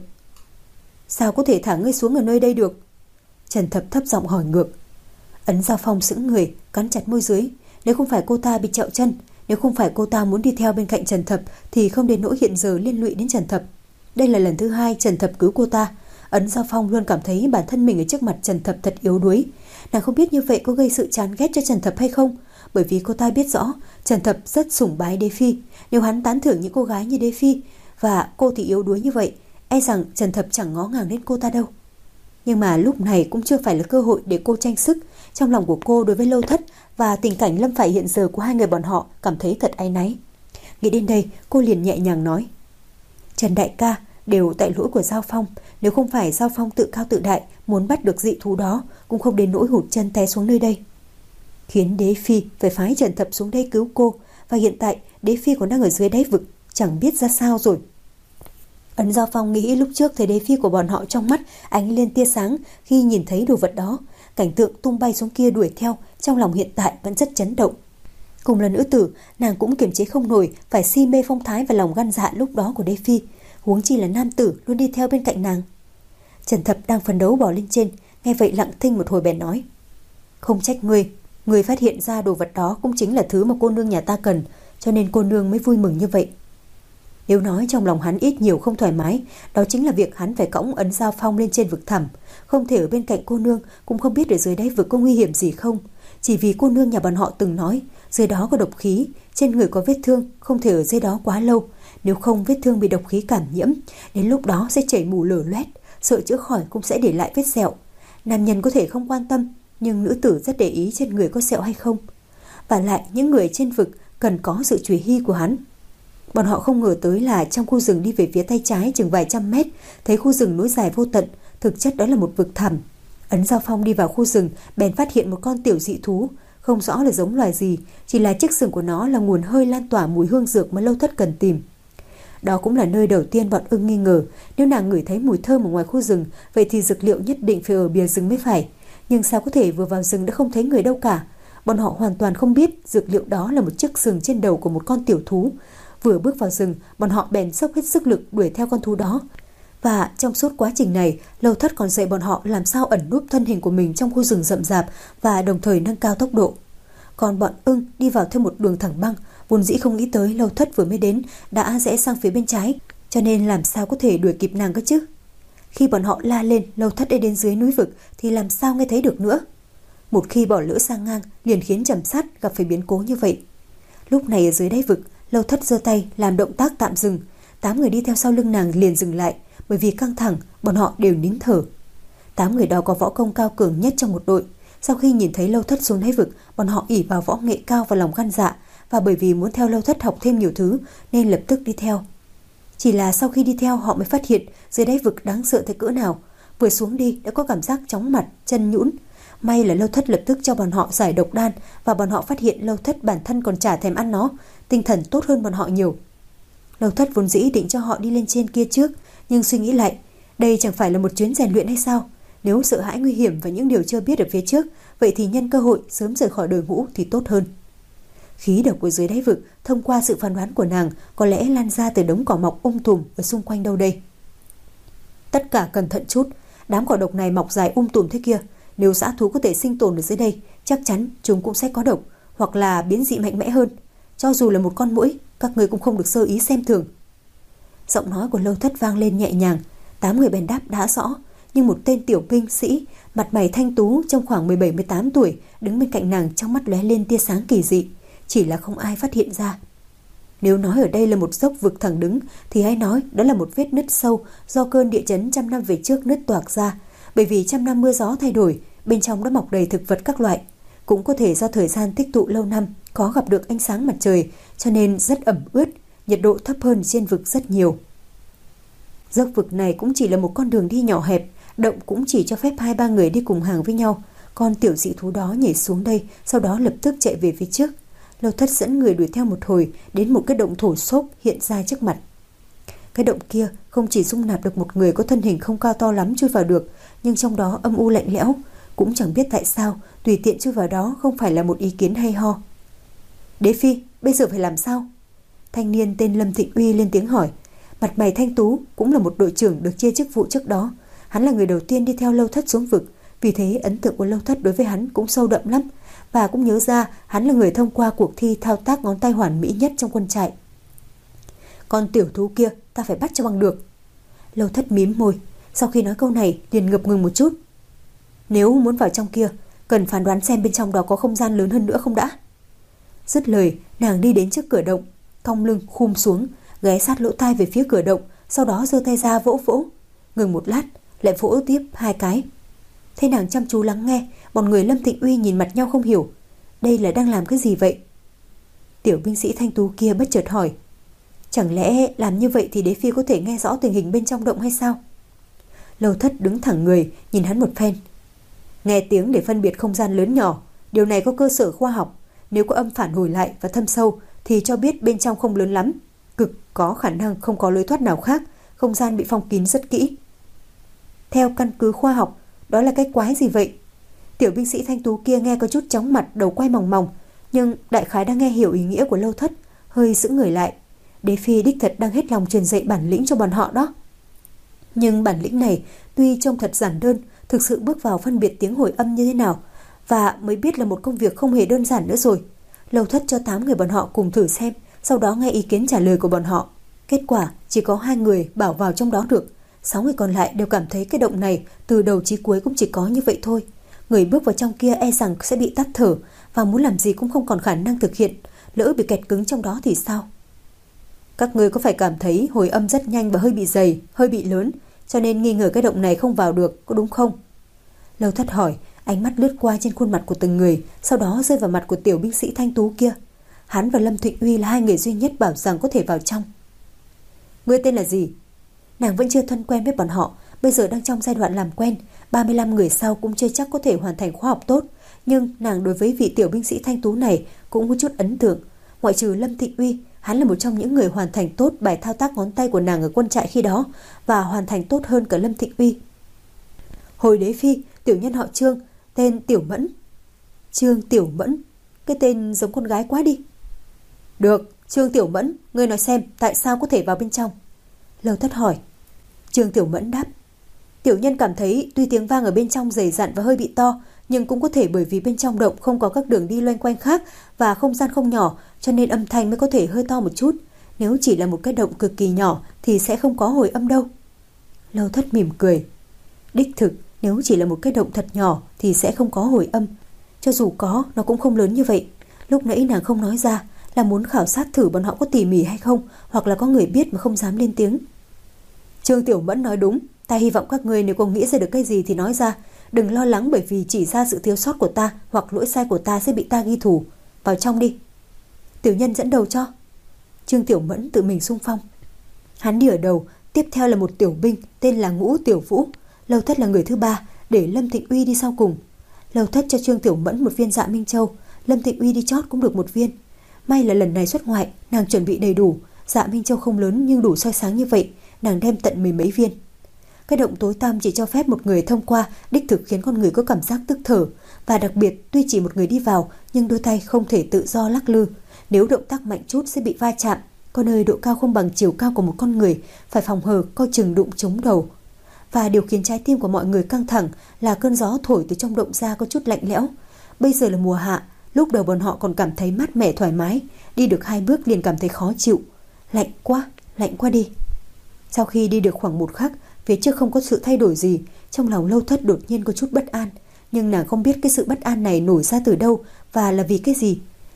Sao có thể thả ngươi xuống ở nơi đây được? Trần Thập thấp giọng hỏi ngược. Ấn Giao Phong sững người, cắn chặt môi dưới. Nếu không phải cô ta bị trẹo chân, nếu không phải cô ta muốn đi theo bên cạnh Trần Thập, thì không đến nỗi hiện giờ liên lụy đến Trần Thập. Đây là lần thứ hai Trần Thập cứu cô ta. Ấn Giao Phong luôn cảm thấy bản thân mình ở trước mặt Trần Thập thật yếu đuối. Nàng không biết như vậy có gây sự chán ghét cho Trần Thập hay không, bởi vì cô ta biết rõ Trần Thập rất sủng bái Đế Phi. Nếu hắn tán thưởng những cô gái như Đế Phi và cô thì yếu đuối như vậy, e rằng Trần Thập chẳng ngó ngàng đến cô ta đâu. Nhưng mà lúc này cũng chưa phải là cơ hội để cô tranh sức. Trong lòng của cô đối với Lâu Thất và tình cảnh lâm phải hiện giờ của hai người bọn họ cảm thấy thật áy náy. Nghĩ đến đây, cô liền nhẹ nhàng nói: Trần đại ca, đều tại lỗi của Giao Phong. Nếu không phải Giao Phong tự cao tự đại muốn bắt được dị thú đó, cũng không đến nỗi hụt chân té xuống nơi đây. Khiến Đế Phi phải phái Trần Thập xuống đây cứu cô, và hiện tại Đế Phi còn đang ở dưới đáy vực, chẳng biết ra sao rồi. Ấn Giao Phong nghĩ lúc trước thấy Đế Phi của bọn họ trong mắt ánh lên tia sáng khi nhìn thấy đồ vật đó. Cảnh tượng tung bay xuống kia đuổi theo, trong lòng hiện tại vẫn rất chấn động. Cùng là nữ tử, nàng cũng kiềm chế không nổi phải si mê phong thái và lòng gan dạ lúc đó của Đế Phi, huống chi là nam tử luôn đi theo bên cạnh nàng. Trần Thập đang phấn đấu bỏ lên trên, nghe vậy lặng thinh một hồi bèn nói: Không trách ngươi, ngươi phát hiện ra đồ vật đó cũng chính là thứ mà cô nương nhà ta cần, cho nên cô nương mới vui mừng như vậy. Nếu nói trong lòng hắn ít nhiều không thoải mái, đó chính là việc hắn phải cõng Ấn Giao Phong lên trên vực thẳm, không thể ở bên cạnh cô nương, cũng không biết ở dưới đáy vực có nguy hiểm gì không. Chỉ vì cô nương nhà bọn họ từng nói dưới đó có độc khí, trên người có vết thương, không thể ở dưới đó quá lâu, nếu không vết thương bị độc khí cảm nhiễm, đến lúc đó sẽ chảy mù lở loét, sợ chữa khỏi cũng sẽ để lại vết sẹo. Nam nhân có thể không quan tâm, nhưng nữ tử rất để ý trên người có sẹo hay không. Và lại những người trên vực cần có sự chú ý của hắn. Bọn họ không ngờ tới là trong khu rừng đi về phía tay trái chừng vài trăm mét, thấy khu rừng nối dài vô tận, thực chất đó là một vực thẳm. Ấn Giao Phong đi vào khu rừng, bèn phát hiện một con tiểu dị thú, không rõ là giống loài gì, chỉ là chiếc sừng của nó là nguồn hơi lan tỏa mùi hương dược mà Lâu Thất cần tìm. Đó cũng là nơi đầu tiên bọn Ưng nghi ngờ, nếu nàng ngửi thấy mùi thơm ở ngoài khu rừng, vậy thì dược liệu nhất định phải ở bìa rừng mới phải. Nhưng sao có thể vừa vào rừng đã không thấy người đâu cả? Bọn họ hoàn toàn không biết dược liệu đó là một chiếc sừng trên đầu của một con tiểu thú. Vừa bước vào rừng, bọn họ bèn dốc hết sức lực đuổi theo con thú đó. Và trong suốt quá trình này, Lâu Thất còn dạy bọn họ làm sao ẩn núp thân hình của mình trong khu rừng rậm rạp và đồng thời nâng cao tốc độ. Còn bọn Ưng đi vào theo một đường thẳng băng, vốn dĩ không nghĩ tới Lâu Thất vừa mới đến đã rẽ sang phía bên trái, cho nên làm sao có thể đuổi kịp nàng cơ chứ. Khi bọn họ la lên Lâu Thất đã đến dưới núi vực thì làm sao nghe thấy được nữa. Một khi bỏ lỡ sang ngang liền khiến Trầm Sát gặp phải biến cố như vậy. Lúc này ở dưới đáy vực, Lâu Thất giơ tay làm động tác tạm dừng. Tám người đi theo sau lưng nàng liền dừng lại, bởi vì căng thẳng bọn họ đều nín thở. Tám người đó có võ công cao cường nhất trong một đội. Sau khi nhìn thấy Lâu Thất xuống đáy vực, bọn họ ỷ vào võ nghệ cao và lòng gan dạ, và bởi vì muốn theo Lâu Thất học thêm nhiều thứ nên lập tức đi theo. Chỉ là sau khi đi theo họ mới phát hiện dưới đáy vực đáng sợ tới cỡ nào. Vừa xuống đi đã có cảm giác chóng mặt, chân nhũn. May là Lâu Thất lập tức cho bọn họ giải độc đan, và bọn họ phát hiện Lâu Thất bản thân còn chả thèm ăn nó, tinh thần tốt hơn bọn họ nhiều. Lâu Thất vốn dĩ định cho họ đi lên trên kia trước, nhưng suy nghĩ lại, đây chẳng phải là một chuyến rèn luyện hay sao? Nếu sợ hãi nguy hiểm và những điều chưa biết ở phía trước, vậy thì nhân cơ hội sớm rời khỏi đội ngũ thì tốt hơn. Khí độc của dưới đáy vực, thông qua sự phán đoán của nàng, có lẽ lan ra từ đống cỏ mọc um tùm ở xung quanh đâu đây. Tất cả cẩn thận chút, đám cỏ độc này mọc dài um tùm thế kia, nếu dã thú có thể sinh tồn ở dưới đây, chắc chắn chúng cũng sẽ có độc, hoặc là biến dị mạnh mẽ hơn. Cho dù là một con muỗi, các người cũng không được sơ ý xem thường. Giọng nói của Lâu Thất vang lên nhẹ nhàng. Tám người bèn đáp đã rõ, nhưng một tên tiểu binh sĩ mặt mày thanh tú trong khoảng mười bảy mười tám tuổi đứng bên cạnh nàng, trong mắt lóe lên tia sáng kỳ dị. chỉ là không ai phát hiện ra. Nếu nói ở đây là một dốc vực thẳng đứng thì hãy nói đó là một vết nứt sâu do cơn địa chấn trăm năm về trước nứt toạc ra, bởi vì trăm năm mưa gió thay đổi, bên trong đã mọc đầy thực vật các loại. Cũng có thể do thời gian tích tụ lâu năm, có gặp được ánh sáng mặt trời, cho nên rất ẩm ướt, nhiệt độ thấp hơn trên vực rất nhiều. Dốc vực này cũng chỉ là một con đường đi nhỏ hẹp, động cũng chỉ cho phép hai ba người đi cùng hàng với nhau. Con tiểu dị thú đó nhảy xuống đây, sau đó lập tức chạy về phía trước. Lâu Thất dẫn người đuổi theo một hồi, đến một cái động thổ xốp hiện ra trước mặt. Cái động kia không chỉ dung nạp được một người có thân hình không cao to lắm chui vào được, nhưng trong đó âm u lạnh lẽo. Cũng chẳng biết tại sao tùy tiện chui vào đó không phải là một ý kiến hay ho. Đế phi, bây giờ phải làm sao? Thanh niên tên Lâm Thịnh Uy lên tiếng hỏi. Mặt mày thanh tú, cũng là một đội trưởng được chia chức vụ trước đó. Hắn là người đầu tiên đi theo Lâu Thất xuống vực, vì thế ấn tượng của Lâu Thất đối với hắn cũng sâu đậm lắm, và cũng nhớ ra hắn là người thông qua cuộc thi thao tác ngón tay hoàn mỹ nhất trong quân trại. Con tiểu thú kia ta phải bắt cho bằng được. Lâu Thất mím môi, sau khi nói câu này liền ngập ngừng một chút. Nếu muốn vào trong kia, cần phán đoán xem bên trong đó có không gian lớn hơn nữa không đã. Dứt lời, nàng đi đến trước cửa động, cong lưng khum xuống, ghé sát lỗ tai về phía cửa động, sau đó giơ tay ra vỗ vỗ. Ngừng một lát, lại vỗ tiếp hai cái. Thấy nàng chăm chú lắng nghe, bọn người Lâm Thịnh Uy nhìn mặt nhau không hiểu. Đây là đang làm cái gì vậy? Tiểu binh sĩ thanh tú kia bất chợt hỏi. Chẳng lẽ làm như vậy thì đế phi có thể nghe rõ tình hình bên trong động hay sao? Lâu Thất đứng thẳng người, nhìn hắn một phen. Nghe tiếng để phân biệt không gian lớn nhỏ, điều này có cơ sở khoa học. Nếu có âm phản hồi lại và thâm sâu thì cho biết bên trong không lớn lắm, cực có khả năng không có lối thoát nào khác, không gian bị phong kín rất kỹ. Theo căn cứ khoa học, đó là cái quái gì vậy? Tiểu binh sĩ thanh tú kia nghe có chút chóng mặt, đầu quay mòng mòng, nhưng đại khái đã nghe hiểu ý nghĩa của Lâu Thất, hơi giữ người lại. Đế phi đích thật đang hết lòng truyền dạy bản lĩnh cho bọn họ đó. Nhưng bản lĩnh này tuy trông thật giản đơn, thực sự bước vào phân biệt tiếng hồi âm như thế nào, và mới biết là một công việc không hề đơn giản nữa rồi. Lâu Thất cho tám người bọn họ cùng thử xem, sau đó nghe ý kiến trả lời của bọn họ. Kết quả chỉ có hai người bảo vào trong đó được, sáu người còn lại đều cảm thấy cái động này từ đầu chí cuối cũng chỉ có như vậy thôi. Người bước vào trong kia e rằng sẽ bị tắt thở, và muốn làm gì cũng không còn khả năng thực hiện. Lỡ bị kẹt cứng trong đó thì sao? Các ngươi có phải cảm thấy hồi âm rất nhanh và hơi bị dày, hơi bị lớn, cho nên nghi ngờ cái động này không vào được, có đúng không? Lâu Thất hỏi, ánh mắt lướt qua trên khuôn mặt của từng người, sau đó rơi vào mặt của tiểu binh sĩ thanh tú kia. Hắn và Lâm Thịnh Uy là hai người duy nhất bảo rằng có thể vào trong. Ngươi tên là gì? Nàng vẫn chưa thân quen với bọn họ, bây giờ đang trong giai đoạn làm quen. ba mươi lăm người sau cũng chưa chắc có thể hoàn thành khóa học tốt, nhưng nàng đối với vị tiểu binh sĩ thanh tú này cũng có chút ấn tượng. Ngoại trừ Lâm Thịnh Uy, hắn là một trong những người hoàn thành tốt bài thao tác ngón tay của nàng ở quân trại khi đó, và hoàn thành tốt hơn cả Lâm Thịnh Uy. Hồi đế phi, tiểu nhân họ Trương, tên Tiểu Mẫn. Trương Tiểu Mẫn, cái tên giống con gái quá đi. Được, Trương Tiểu Mẫn, ngươi nói xem tại sao có thể vào bên trong? Lâu Thất hỏi. Trương Tiểu Mẫn đáp. Tiểu nhân cảm thấy tuy tiếng vang ở bên trong dày dặn và hơi bị to, nhưng cũng có thể bởi vì bên trong động không có các đường đi loanh quanh khác và không gian không nhỏ, cho nên âm thanh mới có thể hơi to một chút. Nếu chỉ là một cái động cực kỳ nhỏ thì sẽ không có hồi âm đâu. Lâu Thất mỉm cười. Đích thực, nếu chỉ là một cái động thật nhỏ thì sẽ không có hồi âm. Cho dù có, nó cũng không lớn như vậy. Lúc nãy nàng không nói ra là muốn khảo sát thử bọn họ có tỉ mỉ hay không, hoặc là có người biết mà không dám lên tiếng. Trương Tiểu Mẫn nói đúng, ta hy vọng các ngươi nếu có nghĩ ra được cái gì thì nói ra. Đừng lo lắng bởi vì chỉ ra sự thiếu sót của ta hoặc lỗi sai của ta sẽ bị ta ghi thù. Vào trong đi. Tiểu nhân dẫn đầu cho. Trương Tiểu Mẫn tự mình xung phong. Hắn đi ở đầu, tiếp theo là một tiểu binh tên là Ngũ Tiểu Vũ. Lâu Thất là người thứ ba, để Lâm Thịnh Uy đi sau cùng. Lâu Thất cho Trương Tiểu Mẫn một viên Dạ Minh Châu, Lâm Thịnh Uy đi chót cũng được một viên. May là lần này xuất ngoại, nàng chuẩn bị đầy đủ. Dạ Minh Châu không lớn nhưng đủ soi sáng như vậy, nàng đem tận mười mấy viên. Cái động tối tăm chỉ cho phép một người thông qua, đích thực khiến con người có cảm giác tức thở. Và đặc biệt, tuy chỉ một người đi vào, nhưng đôi tay không thể tự do lắc lư. Nếu động tác mạnh chút sẽ bị va chạm. Có nơi độ cao không bằng chiều cao của một con người, phải phòng hờ coi chừng đụng trúng đầu. Và điều khiến trái tim của mọi người căng thẳng là cơn gió thổi từ trong động ra có chút lạnh lẽo. Bây giờ là mùa hạ, lúc đầu bọn họ còn cảm thấy mát mẻ thoải mái, đi được hai bước liền cảm thấy khó chịu. Lạnh quá, lạnh quá đi. Sau khi đi được khoảng một khắc, phía trước không có sự thay đổi gì, trong lòng Lâu Thất đột nhiên có chút bất an, nhưng nàng không biết cái sự bất an này nổi ra từ đâu và là vì cái gì.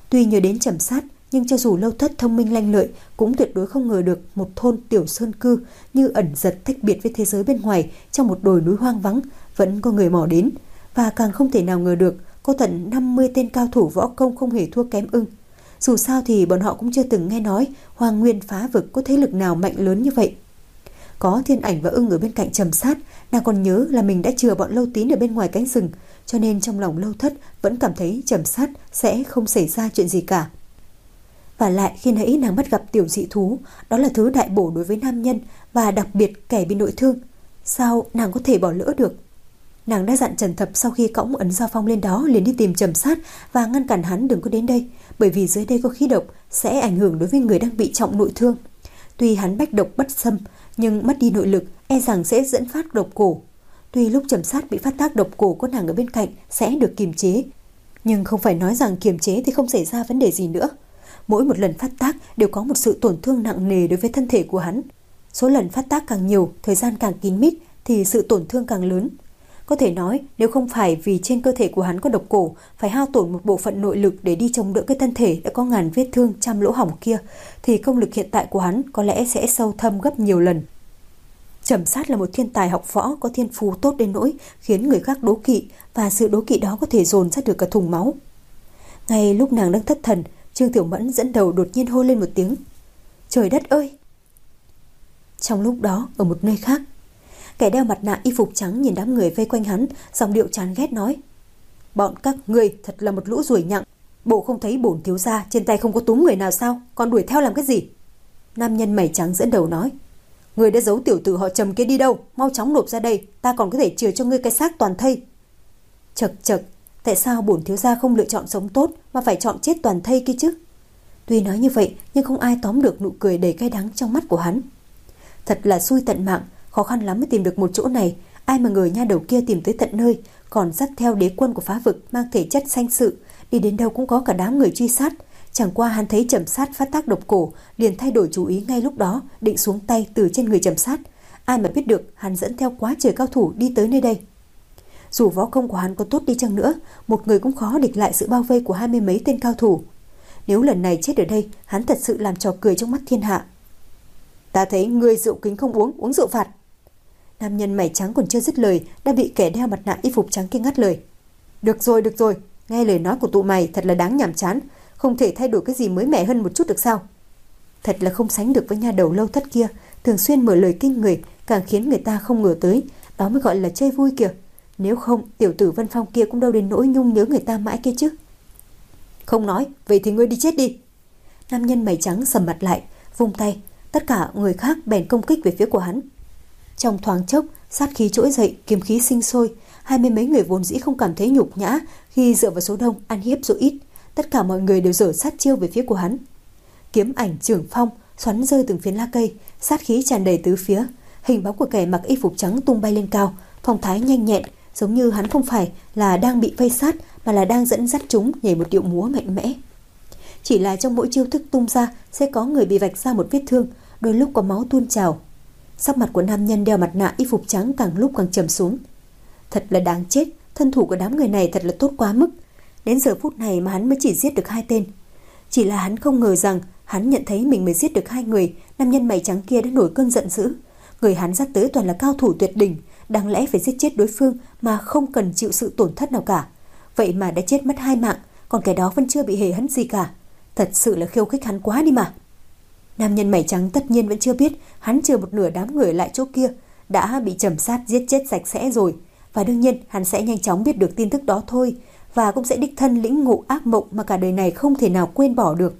Tuy nhớ đến Trầm Sát, nhưng cho dù Lâu Thất thông minh lanh lợi cũng tuyệt đối không ngờ được một thôn tiểu sơn cư như ẩn giật tách biệt với thế giới bên ngoài trong một đồi núi hoang vắng vẫn có người mò đến, và càng không thể nào ngờ được có tận năm mươi tên cao thủ võ công không hề thua kém ưng. Dù sao thì bọn họ cũng chưa từng nghe nói Hoang Nguyên phá vực có thế lực nào mạnh lớn như vậy. Có Thiên Ảnh và ưng ở bên cạnh Trầm Sát, nàng còn nhớ là mình đã chừa bọn Lâu Tín ở bên ngoài cánh rừng, cho nên trong lòng Lâu Thất vẫn cảm thấy Trầm Sát sẽ không xảy ra chuyện gì cả. Và lại khi nãy nàng bắt gặp tiểu dị thú, đó là thứ đại bổ đối với nam nhân, và đặc biệt kẻ bị nội thương. Sao nàng có thể bỏ lỡ được? Nàng đã dặn Trần Thập sau khi cõng ấn Giao Phong lên đó liền đi tìm Trầm Sát và ngăn cản hắn đừng có đến đây, bởi vì dưới đây có khí độc sẽ ảnh hưởng đối với người đang bị trọng nội thương. Tuy hắn bách độc bất xâm, nhưng mất đi nội lực e rằng sẽ dẫn phát độc cổ. Tuy lúc Trầm Sát bị phát tác độc cổ có nàng ở bên cạnh sẽ được kiềm chế, nhưng không phải nói rằng kiềm chế thì không xảy ra vấn đề gì nữa. Mỗi một lần phát tác đều có một sự tổn thương nặng nề đối với thân thể của hắn. Số lần phát tác càng nhiều, thời gian càng kín mít thì sự tổn thương càng lớn. Có thể nói nếu không phải vì trên cơ thể của hắn có độc cổ, phải hao tổn một bộ phận nội lực để đi chống đỡ cái thân thể đã có ngàn vết thương trăm lỗ hổng kia, thì công lực hiện tại của hắn có lẽ sẽ sâu thâm gấp nhiều lần. Trầm Sát là một thiên tài học võ có thiên phú tốt đến nỗi khiến người khác đố kỵ, và sự đố kỵ đó có thể dồn ra được cả thùng máu. Ngay lúc nàng đang thất thần, Trương Tiểu Mẫn dẫn đầu đột nhiên hô lên một tiếng: "Trời đất ơi!" Trong lúc đó, ở một nơi khác, kẻ đeo mặt nạ y phục trắng nhìn đám người vây quanh hắn, giọng điệu chán ghét nói: "Bọn các ngươi thật là một lũ ruồi nhặng, bộ không thấy bổn thiếu gia trên tay không có túm người nào sao, còn đuổi theo làm cái gì?" Nam nhân mày trắng dẫn đầu nói: "Người đã giấu tiểu tử họ Trầm kia đi đâu, mau chóng nộp ra đây, ta còn có thể chừa cho ngươi cái xác toàn thây." Chậc chậc, tại sao bổn thiếu gia không lựa chọn sống tốt mà phải chọn chết toàn thây kia chứ? Tuy nói như vậy nhưng không ai tóm được nụ cười đầy cay đắng trong mắt của hắn. Thật là xui tận mạng, khó khăn lắm mới tìm được một chỗ này, ai mà ngờ nha đầu kia tìm tới tận nơi, còn dắt theo đế quân của phá vực mang thể chất sanh sự, đi đến đâu cũng có cả đám người truy sát. Chẳng qua hắn thấy Trầm Sát phát tác độc cổ, liền thay đổi chú ý ngay lúc đó, định xuống tay từ trên người Trầm Sát. Ai mà biết được hắn dẫn theo quá trời cao thủ đi tới nơi đây. Dù võ công của hắn có tốt đi chăng nữa, một người cũng khó địch lại sự bao vây của hai mươi mấy tên cao thủ. Nếu lần này chết ở đây, hắn thật sự làm trò cười trong mắt thiên hạ. "Ta thấy ngươi rượu kính không uống, uống rượu phạt." Nam nhân mày trắng còn chưa dứt lời đã bị kẻ đeo mặt nạ y phục trắng kia ngắt lời. "Được rồi, được rồi, nghe lời nói của tụi mày thật là đáng nhàm chán, không thể thay đổi cái gì mới mẻ hơn một chút được sao?" Thật là không sánh được với nha đầu Lâu Thất kia, thường xuyên mở lời kinh người, càng khiến người ta không ngờ tới, đó mới gọi là chơi vui kìa. Nếu không, tiểu tử Vân Phong kia cũng đâu đến nỗi nhung nhớ người ta mãi kia chứ. "Không nói, vậy thì ngươi đi chết đi." Nam nhân mày trắng sầm mặt lại, vung tay, tất cả người khác bèn công kích về phía của hắn. Trong thoáng chốc, sát khí trỗi dậy, kiếm khí sinh sôi, hai mươi mấy người vốn dĩ không cảm thấy nhục nhã khi dựa vào số đông ăn hiếp số ít, tất cả mọi người đều giở sát chiêu về phía của hắn. Kiếm ảnh trưởng phong xoắn rơi từng phiến lá cây, sát khí tràn đầy tứ phía, hình bóng của kẻ mặc y phục trắng tung bay lên cao, phong thái nhanh nhẹn, giống như hắn không phải là đang bị vây sát mà là đang dẫn dắt chúng nhảy một điệu múa mạnh mẽ. Chỉ là trong mỗi chiêu thức tung ra sẽ có người bị vạch ra một vết thương, đôi lúc có máu tuôn trào. Sắc mặt của nam nhân đeo mặt nạ y phục trắng càng lúc càng trầm xuống. Thật là đáng chết, thân thủ của đám người này thật là tốt quá mức. Đến giờ phút này mà hắn mới chỉ giết được hai tên. Chỉ là hắn không ngờ rằng hắn nhận thấy mình mới giết được hai người, nam nhân mày trắng kia đã nổi cơn giận dữ. Người hắn dắt tới toàn là cao thủ tuyệt đỉnh, đáng lẽ phải giết chết đối phương mà không cần chịu sự tổn thất nào cả. Vậy mà đã chết mất hai mạng, còn kẻ đó vẫn chưa bị hề hấn gì cả. Thật sự là khiêu khích hắn quá đi mà. Nam nhân mày trắng tất nhiên vẫn chưa biết hắn chừa một nửa đám người lại chỗ kia đã bị Trầm Sát giết chết sạch sẽ rồi, và đương nhiên hắn sẽ nhanh chóng biết được tin tức đó thôi, và cũng sẽ đích thân lĩnh ngộ ác mộng mà cả đời này không thể nào quên bỏ được.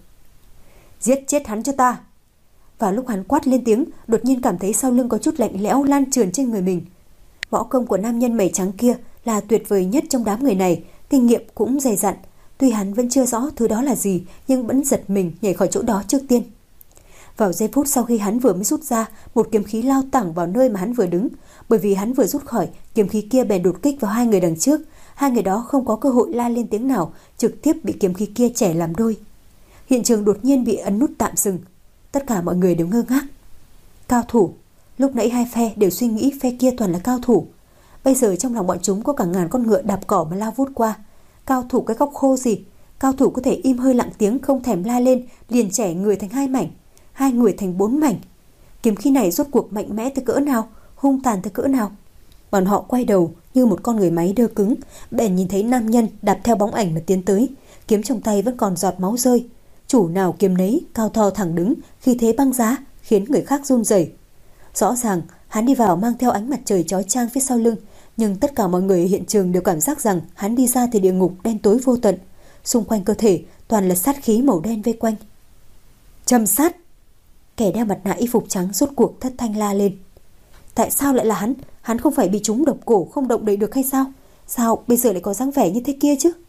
"Giết chết hắn cho ta!" Và lúc hắn quát lên tiếng, đột nhiên cảm thấy sau lưng có chút lạnh lẽo lan trườn trên người mình. Võ công của nam nhân mày trắng kia là tuyệt vời nhất trong đám người này, kinh nghiệm cũng dày dặn. Tuy hắn vẫn chưa rõ thứ đó là gì, nhưng vẫn giật mình nhảy khỏi chỗ đó trước tiên. Vào giây phút sau khi hắn vừa mới rút ra, một kiếm khí lao thẳng vào nơi mà hắn vừa đứng. Bởi vì hắn vừa rút khỏi, kiếm khí kia bèn đột kích vào hai người đằng trước. Hai người đó không có cơ hội la lên tiếng nào, trực tiếp bị kiếm khí kia chẻ làm đôi. Hiện trường đột nhiên bị ấn nút tạm dừng. Tất cả mọi người đều ngơ ngác. Cao thủ. Lúc nãy hai phe đều suy nghĩ phe kia toàn là cao thủ. Bây giờ trong lòng bọn chúng có cả ngàn con ngựa đạp cỏ mà lao vút qua. Cao thủ cái góc khô gì? cao thủ có thể im hơi lặng tiếng không thèm la lên, liền chẻ người thành hai mảnh, hai người thành bốn mảnh. Kiếm khí này rốt cuộc mạnh mẽ tới cỡ nào, hung tàn tới cỡ nào? Bọn họ quay đầu như một con người máy đơ cứng, bèn nhìn thấy nam nhân đạp theo bóng ảnh mà tiến tới, kiếm trong tay vẫn còn giọt máu rơi. Chủ nào kiếm nấy, cao to thẳng đứng, khí thế băng giá, khiến người khác run rẩy. Rõ ràng hắn đi vào mang theo ánh mặt trời chói chang phía sau lưng, nhưng tất cả mọi người ở hiện trường đều cảm giác rằng hắn đi ra từ địa ngục đen tối vô tận. Xung quanh cơ thể toàn là sát khí màu đen vây quanh. Trầm Sát! Kẻ đeo mặt nạ y phục trắng rốt cuộc thất thanh la lên. Tại sao lại là hắn? Hắn không phải bị trúng độc cổ không động đậy được hay sao? Sao bây giờ lại có dáng vẻ như thế kia chứ?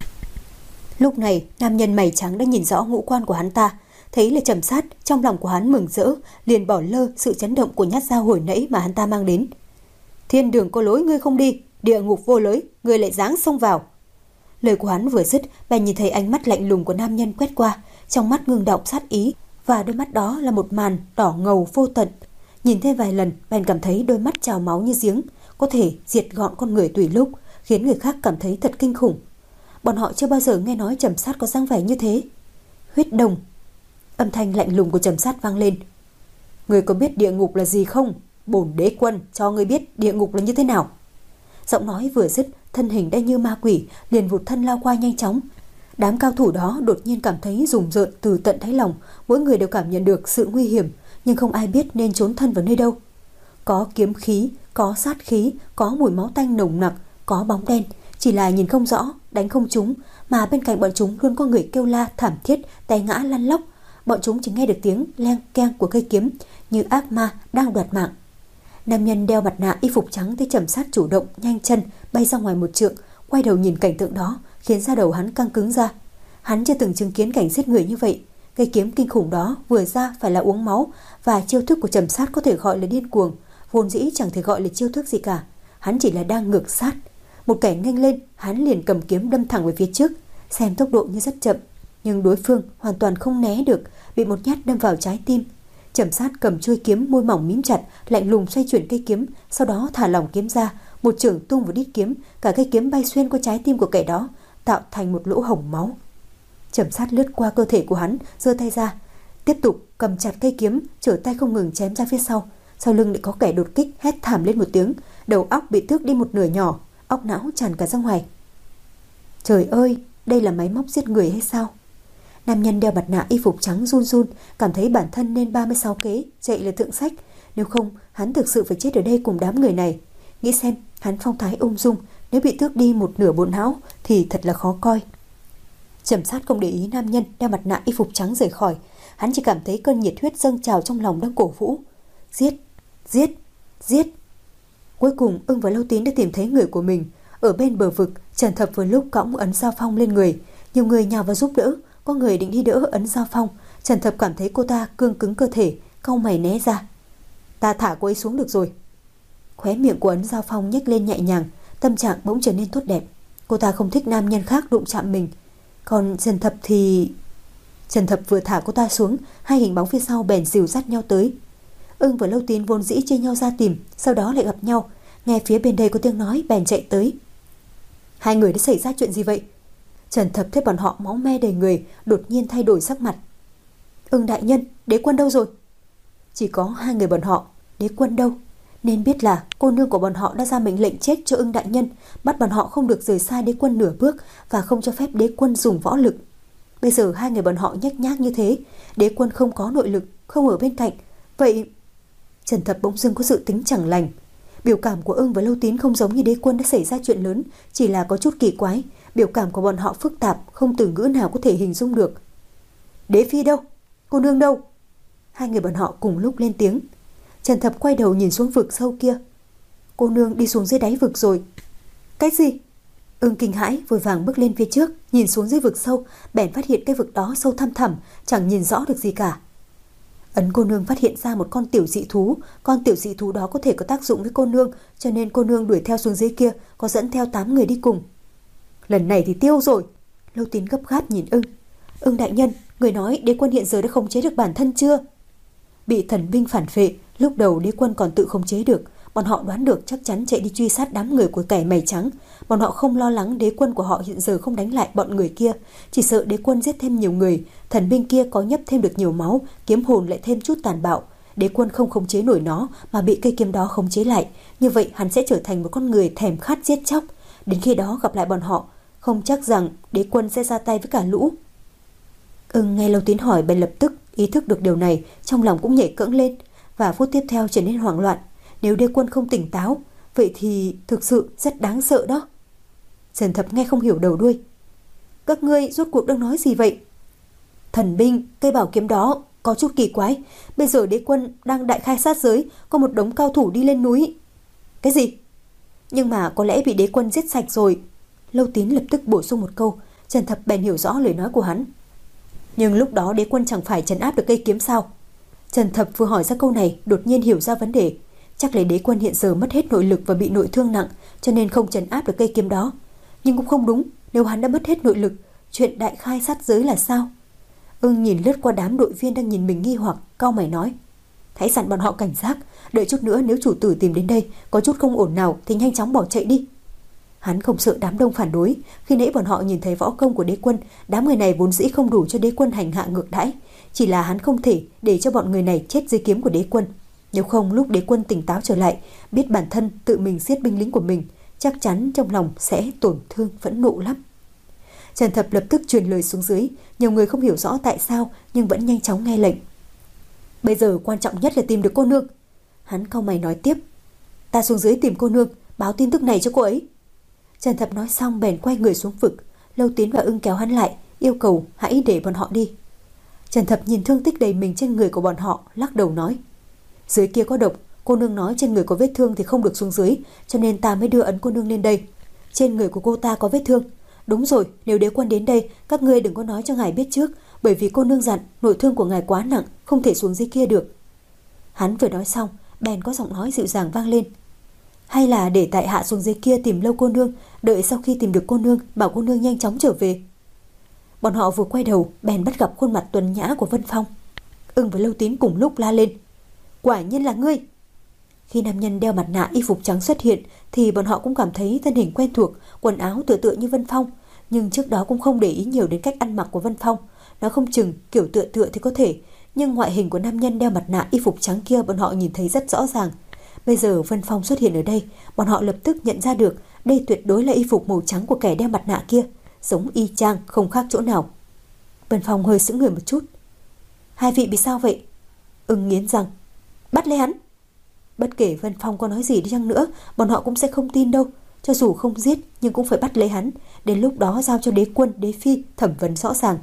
Lúc này nam nhân mày trắng đã nhìn rõ ngũ quan của hắn ta, thấy là Trầm Sát, trong lòng của hắn mừng rỡ, liền bỏ lơ sự chấn động của nhát dao hồi nãy mà hắn ta mang đến. Thiên đường có lối ngươi không đi, địa ngục vô lối, ngươi lại dáng xông vào. Lời của hắn vừa dứt, bèn nhìn thấy ánh mắt lạnh lùng của nam nhân quét qua, trong mắt ngưng động sát ý, và đôi mắt đó là một màn đỏ ngầu vô tận. Nhìn thêm vài lần, bèn cảm thấy đôi mắt trào máu như giếng, có thể diệt gọn con người tùy lúc, khiến người khác cảm thấy thật kinh khủng. Bọn họ chưa bao giờ nghe nói Trầm Sát có dáng vẻ như thế. Huyết đồng. Âm thanh lạnh lùng của Trầm Sát vang lên. Ngươi có biết địa ngục là gì không? Bổn đế quân cho ngươi biết địa ngục là như thế nào. Giọng nói vừa dứt, thân hình đã như ma quỷ liền vụt thân lao qua nhanh chóng. Đám cao thủ đó đột nhiên cảm thấy rùng rợn từ tận đáy lòng, mỗi người đều cảm nhận được sự nguy hiểm, nhưng không ai biết nên trốn thân vào nơi đâu. Có kiếm khí, có sát khí, có mùi máu tanh nồng nặc, có bóng đen, chỉ là nhìn không rõ, đánh không trúng, mà bên cạnh bọn chúng luôn có người kêu la thảm thiết, té ngã lăn lóc. Bọn chúng chỉ nghe được tiếng leng keng của cây kiếm, như ác ma đang đoạt mạng. Nam nhân đeo mặt nạ y phục trắng thấy Trầm Sát chủ động nhanh chân bay ra ngoài một trượng, quay đầu nhìn cảnh tượng đó, khiến da đầu hắn căng cứng ra. Hắn chưa từng chứng kiến cảnh giết người như vậy. Cây kiếm kinh khủng đó vừa ra phải là uống máu, và chiêu thức của Trầm Sát có thể gọi là điên cuồng, vốn dĩ chẳng thể gọi là chiêu thức gì cả. Hắn chỉ là đang ngược sát. Một kẻ nghênh lên, hắn liền cầm kiếm đâm thẳng về phía trước, xem tốc độ như rất chậm, nhưng đối phương hoàn toàn không né được, bị một nhát đâm vào trái tim. Trầm Sát cầm chuôi kiếm, môi mỏng mím chặt, lạnh lùng xoay chuyển cây kiếm, sau đó thả lỏng kiếm ra, một chưởng tung vào đít kiếm, cả cây kiếm bay xuyên qua trái tim của kẻ đó, tạo thành một lỗ hổng máu. Trầm Sát lướt qua cơ thể của hắn, giơ tay ra, tiếp tục cầm chặt cây kiếm, trở tay không ngừng chém ra phía sau. Sau lưng lại có kẻ đột kích, hét thảm lên một tiếng, đầu óc bị tước đi một nửa nhỏ, óc não tràn cả ra ngoài. Trời ơi, đây là máy móc giết người hay sao? Nam nhân đeo mặt nạ y phục trắng run run, cảm thấy bản thân nên ba mươi sáu kế, chạy là thượng sách. Nếu không, hắn thực sự phải chết ở đây cùng đám người này. Nghĩ xem, hắn phong thái ung dung, nếu bị tước đi một nửa bộ não thì thật là khó coi. Trầm Sát không để ý nam nhân đeo mặt nạ y phục trắng rời khỏi, hắn chỉ cảm thấy cơn nhiệt huyết dâng trào trong lòng đang cổ vũ. Giết, giết, giết. Cuối cùng Ưng và Lâu Tín đã tìm thấy người của mình. Ở bên bờ vực, Trần Thập vừa lúc cõng ấn Giao Phong lên người, nhiều người nhào vào giúp đỡ. Có người định đi đỡ ấn Giao Phong, Trần Thập cảm thấy cô ta cương cứng cơ thể, cau mày né ra. Ta thả cô ấy xuống được rồi. Khóe miệng của ấn Giao Phong nhếch lên nhẹ nhàng, tâm trạng bỗng trở nên tốt đẹp. Cô ta không thích nam nhân khác đụng chạm mình. Còn Trần Thập thì... Trần Thập vừa thả cô ta xuống, hai hình bóng phía sau bèn dìu dắt nhau tới. Ưng và Lâu Tín vốn dĩ chia nhau ra tìm, sau đó lại gặp nhau. Nghe phía bên đây có tiếng nói bèn chạy tới. Hai người đã xảy ra chuyện gì vậy? Trần Thập thấy bọn họ máu me đầy người, đột nhiên thay đổi sắc mặt. Ưng đại nhân, đế quân đâu rồi? Chỉ có hai người bọn họ, đế quân đâu? Nên biết là cô nương của bọn họ đã ra mệnh lệnh chết cho Ưng đại nhân, bắt bọn họ không được rời xa đế quân nửa bước và không cho phép đế quân dùng võ lực. Bây giờ hai người bọn họ nhếch nhác như thế, đế quân không có nội lực, không ở bên cạnh. Vậy... Trần Thập bỗng dưng có sự tính chẳng lành. Biểu cảm của Ưng và Lâu Tín không giống như đế quân đã xảy ra chuyện lớn, chỉ là có chút kỳ quái. Biểu cảm của bọn họ phức tạp, không từ ngữ nào có thể hình dung được. Đế phi đâu? Cô nương đâu? Hai người bọn họ cùng lúc lên tiếng. Trần Thập quay đầu nhìn xuống vực sâu kia. Cô nương đi xuống dưới đáy vực rồi. Cái gì? Ưng kinh hãi vội vàng bước lên phía trước, nhìn xuống dưới vực sâu, bèn phát hiện cái vực đó sâu thăm thẳm, chẳng nhìn rõ được gì cả. Ấn cô nương phát hiện ra một con tiểu dị thú, con tiểu dị thú đó có thể có tác dụng với cô nương, cho nên cô nương đuổi theo xuống dưới kia, có dẫn theo tám người đi cùng. Lần này thì tiêu rồi. Lâu Tín gấp gáp nhìn Ưng. Ưng đại nhân, người nói đế quân hiện giờ đã khống chế được bản thân chưa? Bị thần binh phản phệ, lúc đầu đế quân còn tự khống chế được, Bọn họ đoán được chắc chắn chạy đi truy sát đám người của kẻ mày trắng. Bọn họ không lo lắng đế quân của họ hiện giờ không đánh lại bọn người kia, chỉ sợ đế quân giết thêm nhiều người, thần binh kia có nhấp thêm được nhiều máu, kiếm hồn lại thêm chút tàn bạo. Đế quân không khống chế nổi nó mà bị cây kiếm đó khống chế lại, như vậy hắn sẽ trở thành một con người thèm khát giết chóc. Đến khi đó gặp lại bọn họ, không chắc rằng đế quân sẽ ra tay với cả lũ. Ưng nghe Lâu Tín hỏi bèn lập tức ý thức được điều này, trong lòng cũng nhảy cẫng lên, và phút tiếp theo trở nên hoảng loạn. Nếu đế quân không tỉnh táo, vậy thì thực sự rất đáng sợ đó. Trần Thập nghe không hiểu đầu đuôi. Các ngươi rốt cuộc đang nói gì vậy? Thần binh, cây bảo kiếm đó có chút kỳ quái. Bây giờ đế quân đang đại khai sát giới, có một đống cao thủ đi lên núi. Cái gì? Nhưng mà có lẽ bị đế quân giết sạch rồi. Lâu Tín lập tức bổ sung một câu. Trần Thập bèn hiểu rõ lời nói của hắn. Nhưng lúc đó đế quân chẳng phải trấn áp được cây kiếm sao? Trần Thập vừa hỏi ra câu này, đột nhiên hiểu ra vấn đề. Chắc là đế quân hiện giờ mất hết nội lực và bị nội thương nặng, cho nên không trấn áp được cây kiếm đó. Nhưng cũng không đúng, nếu hắn đã mất hết nội lực, chuyện đại khai sát giới là sao? Ưng nhìn lướt qua đám đội viên đang nhìn mình nghi hoặc, cau mày nói: hãy dặn bọn họ cảnh giác, đợi chút nữa nếu chủ tử tìm đến đây có chút không ổn nào thì nhanh chóng bỏ chạy đi. Hắn không sợ đám đông phản đối. Khi nãy bọn họ nhìn thấy võ công của đế quân, đám người này vốn dĩ không đủ cho đế quân hành hạ ngược đãi, chỉ là hắn không thể để cho bọn người này chết dưới kiếm của đế quân. Nếu không, lúc đế quân tỉnh táo trở lại, biết bản thân tự mình giết binh lính của mình, chắc chắn trong lòng sẽ tổn thương phẫn nộ lắm. Trần Thập lập tức truyền lời xuống dưới. Nhiều người không hiểu rõ tại sao nhưng vẫn nhanh chóng nghe lệnh. Bây giờ quan trọng nhất là tìm được cô nương. Hắn cau mày nói tiếp: ta xuống dưới tìm cô nương, báo tin tức này cho cô ấy. Trần Thập nói xong bèn quay người xuống vực. Lâu Tín và Ưng kéo hắn lại, yêu cầu hãy để bọn họ đi. Trần Thập nhìn thương tích đầy mình trên người của bọn họ, lắc đầu nói: dưới kia có độc, cô nương nói trên người có vết thương thì không được xuống dưới, cho nên ta mới đưa ấn cô nương lên đây. Trên người của cô ta có vết thương. Đúng rồi, nếu đế quân đến đây, các ngươi đừng có nói cho ngài biết trước, bởi vì cô nương dặn nội thương của ngài quá nặng, không thể xuống dưới kia được. Hắn vừa nói xong, bèn có giọng nói dịu dàng vang lên: hay là để tại hạ xuống dưới kia tìm Lâu cô nương, đợi sau khi tìm được cô nương, bảo cô nương nhanh chóng trở về. Bọn họ vừa quay đầu, bèn bắt gặp khuôn mặt tuấn nhã của Vân Phong. Ưng và Lâu Tín cùng lúc la lên: quả nhiên là ngươi. Khi nam nhân đeo mặt nạ y phục trắng xuất hiện thì bọn họ cũng cảm thấy thân hình quen thuộc, quần áo tựa tựa như Vân Phong, nhưng trước đó cũng không để ý nhiều đến cách ăn mặc của Vân Phong. Nó không chừng kiểu tựa tựa thì có thể, nhưng ngoại hình của nam nhân đeo mặt nạ y phục trắng kia bọn họ nhìn thấy rất rõ ràng. Bây giờ Vân Phong xuất hiện ở đây, bọn họ lập tức nhận ra được đây tuyệt đối là y phục màu trắng của kẻ đeo mặt nạ kia, giống y chang, không khác chỗ nào. Vân Phong hơi sững người một chút. Hai vị bị sao vậy? Ưng nghiến răng: bắt lấy hắn. Bất kể Vân Phong có nói gì đi chăng nữa, bọn họ cũng sẽ không tin đâu. Cho dù không giết nhưng cũng phải bắt lấy hắn, đến lúc đó giao cho đế quân, đế phi thẩm vấn rõ ràng.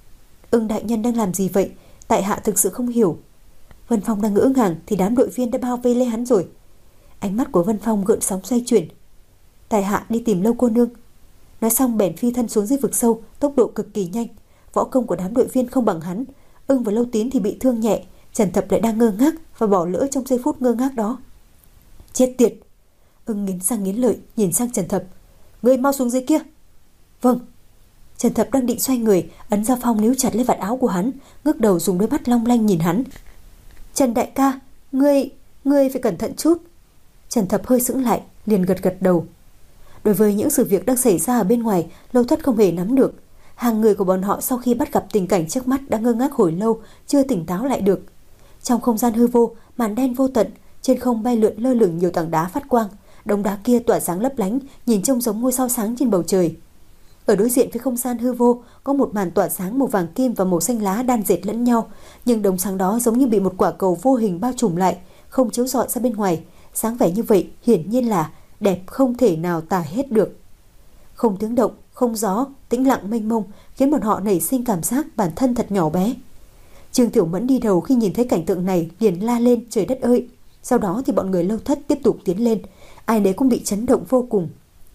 Ưng đại nhân đang làm gì vậy? Tại hạ thực sự không hiểu. Vân Phong đang ngỡ ngàng thì đám đội viên đã bao vây lấy hắn rồi. Ánh mắt của Vân Phong gợn sóng xoay chuyển. Tại hạ đi tìm Lâu cô nương. Nói xong bèn phi thân xuống dưới vực sâu, tốc độ cực kỳ nhanh. Võ công của đám đội viên không bằng hắn. Ưng và Lâu Tín thì bị thương nhẹ. Trần Thập lại đang ngơ ngác và bỏ lỡ trong giây phút ngơ ngác đó. Chết tiệt! Ưng nghiến răng nghiến lợi nhìn sang Trần Thập: ngươi mau xuống dưới kia. Vâng. Trần Thập đang định xoay người, ấn Gia Phong níu chặt lấy vạt áo của hắn, ngước đầu dùng đôi mắt long lanh nhìn hắn. Trần đại ca, ngươi, ngươi phải cẩn thận chút. Trần Thập hơi sững lại, liền gật gật đầu. Đối với những sự việc đang xảy ra ở bên ngoài, Lâu Thất không hề nắm được. Hàng người của bọn họ sau khi bắt gặp tình cảnh trước mắt đã ngơ ngác hồi lâu, chưa tỉnh táo lại được. Trong không gian hư vô, màn đen vô tận, trên không bay lượn lơ lửng nhiều tảng đá phát quang, đống đá kia tỏa sáng lấp lánh, nhìn trông giống ngôi sao sáng trên bầu trời. Ở đối diện với không gian hư vô có một màn tỏa sáng màu vàng kim và màu xanh lá đan dệt lẫn nhau, nhưng đống sáng đó giống như bị một quả cầu vô hình bao trùm lại, không chiếu rọi ra bên ngoài. Sáng vẻ như vậy hiển nhiên là đẹp không thể nào tả hết được. Không tiếng động, không gió, tĩnh lặng mênh mông khiến bọn họ nảy sinh cảm giác bản thân thật nhỏ bé. Trương Tiểu Mẫn đi đầu khi nhìn thấy cảnh tượng này liền la lên trời đất ơi. Sau đó thì bọn người Lâu Thất tiếp tục tiến lên, ai nấy cũng bị chấn động vô cùng.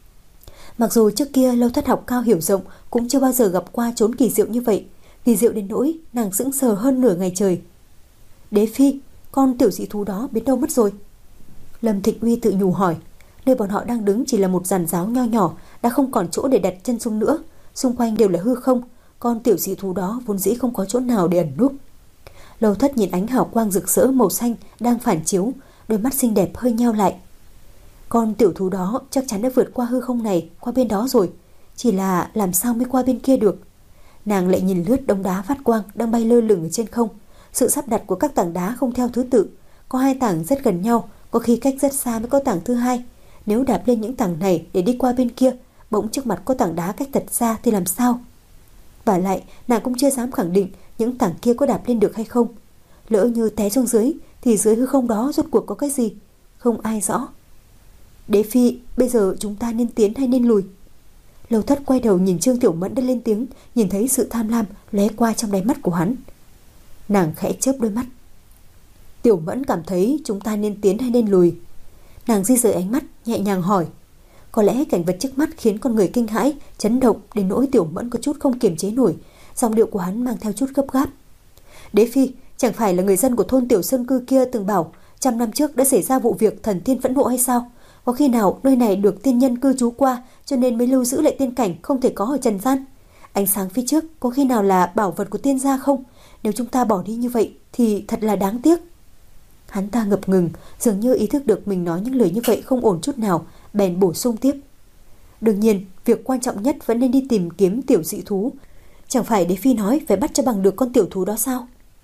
Mặc dù trước kia Lâu Thất học cao hiểu rộng, cũng chưa bao giờ gặp qua chốn kỳ diệu như vậy. Kỳ diệu đến nỗi nàng sững sờ hơn nửa ngày trời. Đế phi, con tiểu dị thú đó biến đâu mất rồi? Lâm Thịnh Uy tự nhủ hỏi. Nơi bọn họ đang đứng chỉ là một giàn giáo nho nhỏ, đã không còn chỗ để đặt chân xuống nữa, xung quanh đều là hư không. Con tiểu dị thú đó vốn dĩ không có chỗ nào để ẩn núp. Lâu Thất nhìn ánh hào quang rực rỡ màu xanh đang phản chiếu, đôi mắt xinh đẹp hơi nheo lại. Con tiểu thú đó chắc chắn đã vượt qua hư không này, qua bên đó rồi. Chỉ là làm sao mới qua bên kia được? Nàng lại nhìn lướt đống đá phát quang đang bay lơ lửng ở trên không. Sự sắp đặt của các tảng đá không theo thứ tự. Có hai tảng rất gần nhau, có khi cách rất xa mới có tảng thứ hai. Nếu đạp lên những tảng này để đi qua bên kia, bỗng trước mặt có tảng đá cách thật xa thì làm sao? Và lại, nàng cũng chưa dám khẳng định những tảng kia có đạp lên được hay không. Lỡ như té xuống dưới thì dưới hư không đó rốt cuộc có cái gì? Không ai rõ. Đế phi, bây giờ chúng ta nên tiến hay nên lùi? Lâu Thất quay đầu nhìn Trương Tiểu Mẫn đã lên tiếng, nhìn thấy sự tham lam lóe qua trong đáy mắt của hắn. Nàng khẽ chớp đôi mắt. Tiểu Mẫn cảm thấy chúng ta nên tiến hay nên lùi? Nàng di rời ánh mắt, nhẹ nhàng hỏi. Có lẽ cảnh vật trước mắt khiến con người kinh hãi, chấn động đến nỗi Tiểu Mẫn có chút không kiềm chế nổi. Giọng điệu của hắn mang theo chút gấp gáp. Đế phi, chẳng phải là người dân của thôn Tiểu Sơn Cư kia từng bảo trăm năm trước đã xảy ra vụ việc thần tiên phẫn nộ hay sao? Có khi nào nơi này được tiên nhân cư trú qua cho nên mới lưu giữ lại tiên cảnh không thể có ở trần gian? Ánh sáng phía trước có khi nào là bảo vật của tiên gia không? Nếu chúng ta bỏ đi như vậy thì thật là đáng tiếc. Hắn ta ngập ngừng, dường như ý thức được mình nói những lời như vậy không ổn chút nào, bèn bổ sung tiếp. Đương nhiên, việc quan trọng nhất vẫn nên đi tìm kiếm tiểu dị thú. Chẳng phải đế phi nói phải bắt cho bằng được con tiểu thú đó sao?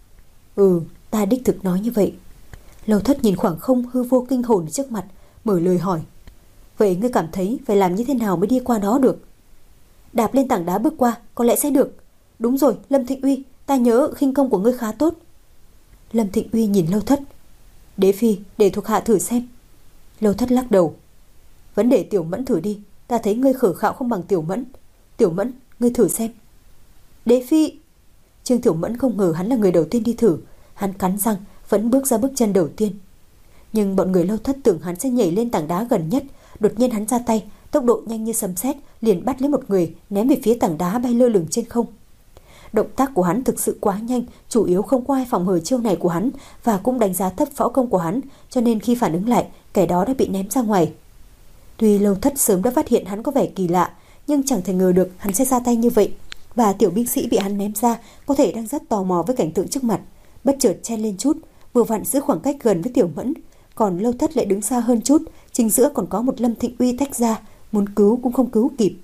Ừ, ta đích thực nói như vậy. Lâu Thất nhìn khoảng không hư vô kinh hồn trước mặt, mở lời hỏi. Vậy ngươi cảm thấy phải làm như thế nào mới đi qua đó được? Đạp lên tảng đá bước qua có lẽ sẽ được. Đúng rồi, Lâm Thịnh Uy, ta nhớ khinh công của ngươi khá tốt. Lâm Thịnh Uy nhìn Lâu Thất. Đế phi, để thuộc hạ thử xem. Lâu Thất lắc đầu. Vẫn để Tiểu Mẫn thử đi, ta thấy ngươi khở khạo không bằng Tiểu Mẫn. Tiểu Mẫn, ngươi thử xem. Đế phi. Trương Tiểu Mẫn không ngờ hắn là người đầu tiên đi thử. Hắn cắn răng, vẫn bước ra bước chân đầu tiên. Nhưng bọn người Lâu Thất tưởng hắn sẽ nhảy lên tảng đá gần nhất. Đột nhiên hắn ra tay, tốc độ nhanh như sấm sét, liền bắt lấy một người, ném về phía tảng đá bay lơ lửng trên không. Động tác của hắn thực sự quá nhanh, chủ yếu không có ai phòng hờ chiêu này của hắn và cũng đánh giá thấp võ công của hắn, cho nên khi phản ứng lại, kẻ đó đã bị ném ra ngoài. Tuy Lâu Thất sớm đã phát hiện hắn có vẻ kỳ lạ, nhưng chẳng thể ngờ được hắn sẽ ra tay như vậy, và tiểu binh sĩ bị hắn ném ra có thể đang rất tò mò với cảnh tượng trước mặt, bất chợt chen lên chút, vừa vặn giữ khoảng cách gần với Tiểu Mẫn, còn Lâu Thất lại đứng xa hơn chút, chính giữa còn có một Lâm Thịnh Uy tách ra, muốn cứu cũng không cứu kịp.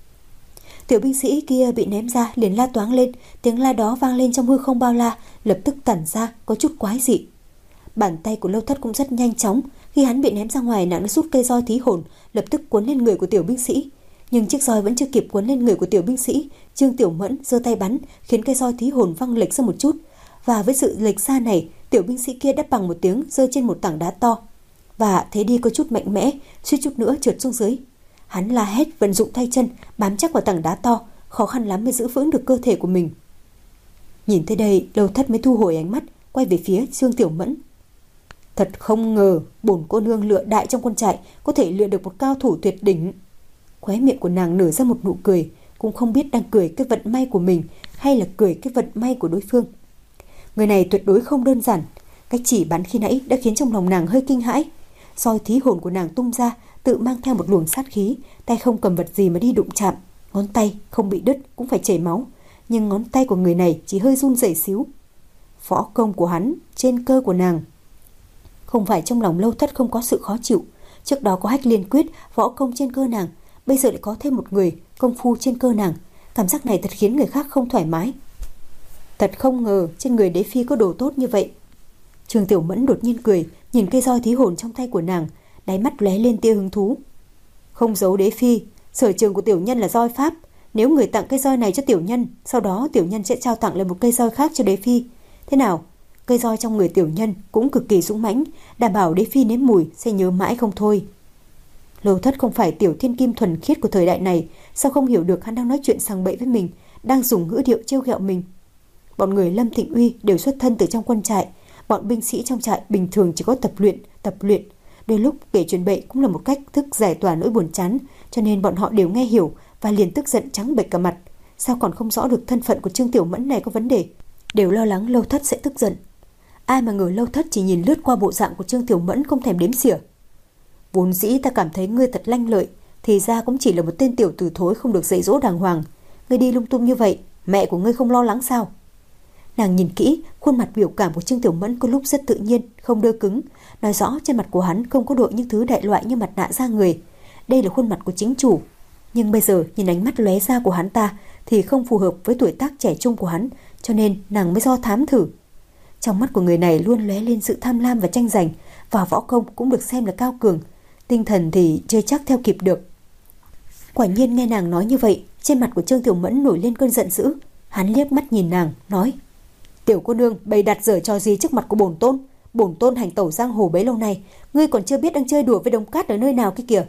Tiểu binh sĩ kia bị ném ra liền la toáng lên, tiếng la đó vang lên trong hư không bao la, lập tức tản ra có chút quái dị. Bàn tay của Lâu Thất cũng rất nhanh chóng, khi hắn bị ném ra ngoài, nàng đã rút cây roi thí hồn, lập tức cuốn lên người của tiểu binh sĩ. Nhưng chiếc roi vẫn chưa kịp cuốn lên người của tiểu binh sĩ, Trương Tiểu Mẫn giơ tay bắn, khiến cây roi thí hồn văng lệch ra một chút, và với sự lệch xa này, tiểu binh sĩ kia đáp bằng một tiếng rơi trên một tảng đá to, và thế đi có chút mạnh mẽ, suýt chút nữa trượt xuống dưới. Hắn la hét, vận dụng tay chân bám chắc vào tảng đá to, khó khăn lắm mới giữ vững được cơ thể của mình. Nhìn tới đây, Lâu Thất mới thu hồi ánh mắt, quay về phía Trương Tiểu Mẫn. Thật không ngờ bổn cô nương lựa đại trong quân trại có thể lựa được một cao thủ tuyệt đỉnh. Khóe miệng của nàng nở ra một nụ cười, cũng không biết đang cười cái vận may của mình hay là cười cái vận may của đối phương. Người này tuyệt đối không đơn giản. Cách chỉ bắn khi nãy đã khiến trong lòng nàng hơi kinh hãi. Roi thí hồn của nàng tung ra, tự mang theo một luồng sát khí, tay không cầm vật gì mà đi đụng chạm, ngón tay không bị đứt cũng phải chảy máu, nhưng ngón tay của người này chỉ hơi run rẩy xíu. Võ công của hắn trên cơ của nàng. Không phải trong lòng Lâu Thất không có sự khó chịu, trước đó có Hách Liên Quyết, võ công trên cơ nàng, bây giờ lại có thêm một người công phu trên cơ nàng, cảm giác này thật khiến người khác không thoải mái. Thật không ngờ trên người đế phi có đồ tốt như vậy. Trương Tiểu Mẫn đột nhiên cười, nhìn cây roi thí hồn trong tay của nàng, đáy mắt lóe lên tia hứng thú. Không giấu đế phi, sở trường của tiểu nhân là roi pháp, nếu người tặng cây roi này cho tiểu nhân, sau đó tiểu nhân sẽ trao tặng lại một cây roi khác cho đế phi. Thế nào? Cây roi trong người tiểu nhân cũng cực kỳ dũng mãnh, đảm bảo đế phi nếm mùi sẽ nhớ mãi không thôi. Lâu Thất không phải tiểu thiên kim thuần khiết của thời đại này, sao không hiểu được hắn đang nói chuyện sằng bậy với mình, đang dùng ngữ điệu trêu ghẹo mình. Bọn người Lâm Thịnh Uy đều xuất thân từ trong quân trại, bọn binh sĩ trong trại bình thường chỉ có tập luyện, tập luyện. Đôi lúc kể chuyện bậy cũng là một cách thức giải tỏa nỗi buồn chán, cho nên bọn họ đều nghe hiểu và liền tức giận trắng bệch cả mặt. Sao còn không rõ được thân phận của Trương Tiểu Mẫn này có vấn đề, đều lo lắng Lâu Thất sẽ tức giận. Ai mà ngờ Lâu Thất chỉ nhìn lướt qua bộ dạng của Trương Tiểu Mẫn không thèm đếm xỉa. Vốn dĩ ta cảm thấy ngươi thật lanh lợi, thì ra cũng chỉ là một tên tiểu tử thối không được dạy dỗ đàng hoàng. Ngươi đi lung tung như vậy, mẹ của ngươi không lo lắng sao? Nàng nhìn kỹ, khuôn mặt biểu cảm của Trương Tiểu Mẫn có lúc rất tự nhiên, không đơ cứng, nói rõ trên mặt của hắn không có đội những thứ đại loại như mặt nạ da người. Đây là khuôn mặt của chính chủ. Nhưng bây giờ nhìn ánh mắt lóe ra của hắn ta thì không phù hợp với tuổi tác trẻ trung của hắn, cho nên nàng mới do thám thử. Trong mắt của người này luôn lóe lên sự tham lam và tranh giành, và võ công cũng được xem là cao cường, tinh thần thì chưa chắc theo kịp được. Quả nhiên nghe nàng nói như vậy, trên mặt của Trương Tiểu Mẫn nổi lên cơn giận dữ. Hắn liếc mắt nhìn nàng, nói: Tiểu cô nương bày đặt giở trò gì trước mặt của bổn tôn? Bổn tôn hành tẩu giang hồ bấy lâu nay, ngươi còn chưa biết đang chơi đùa với đống cát ở nơi nào kia kìa.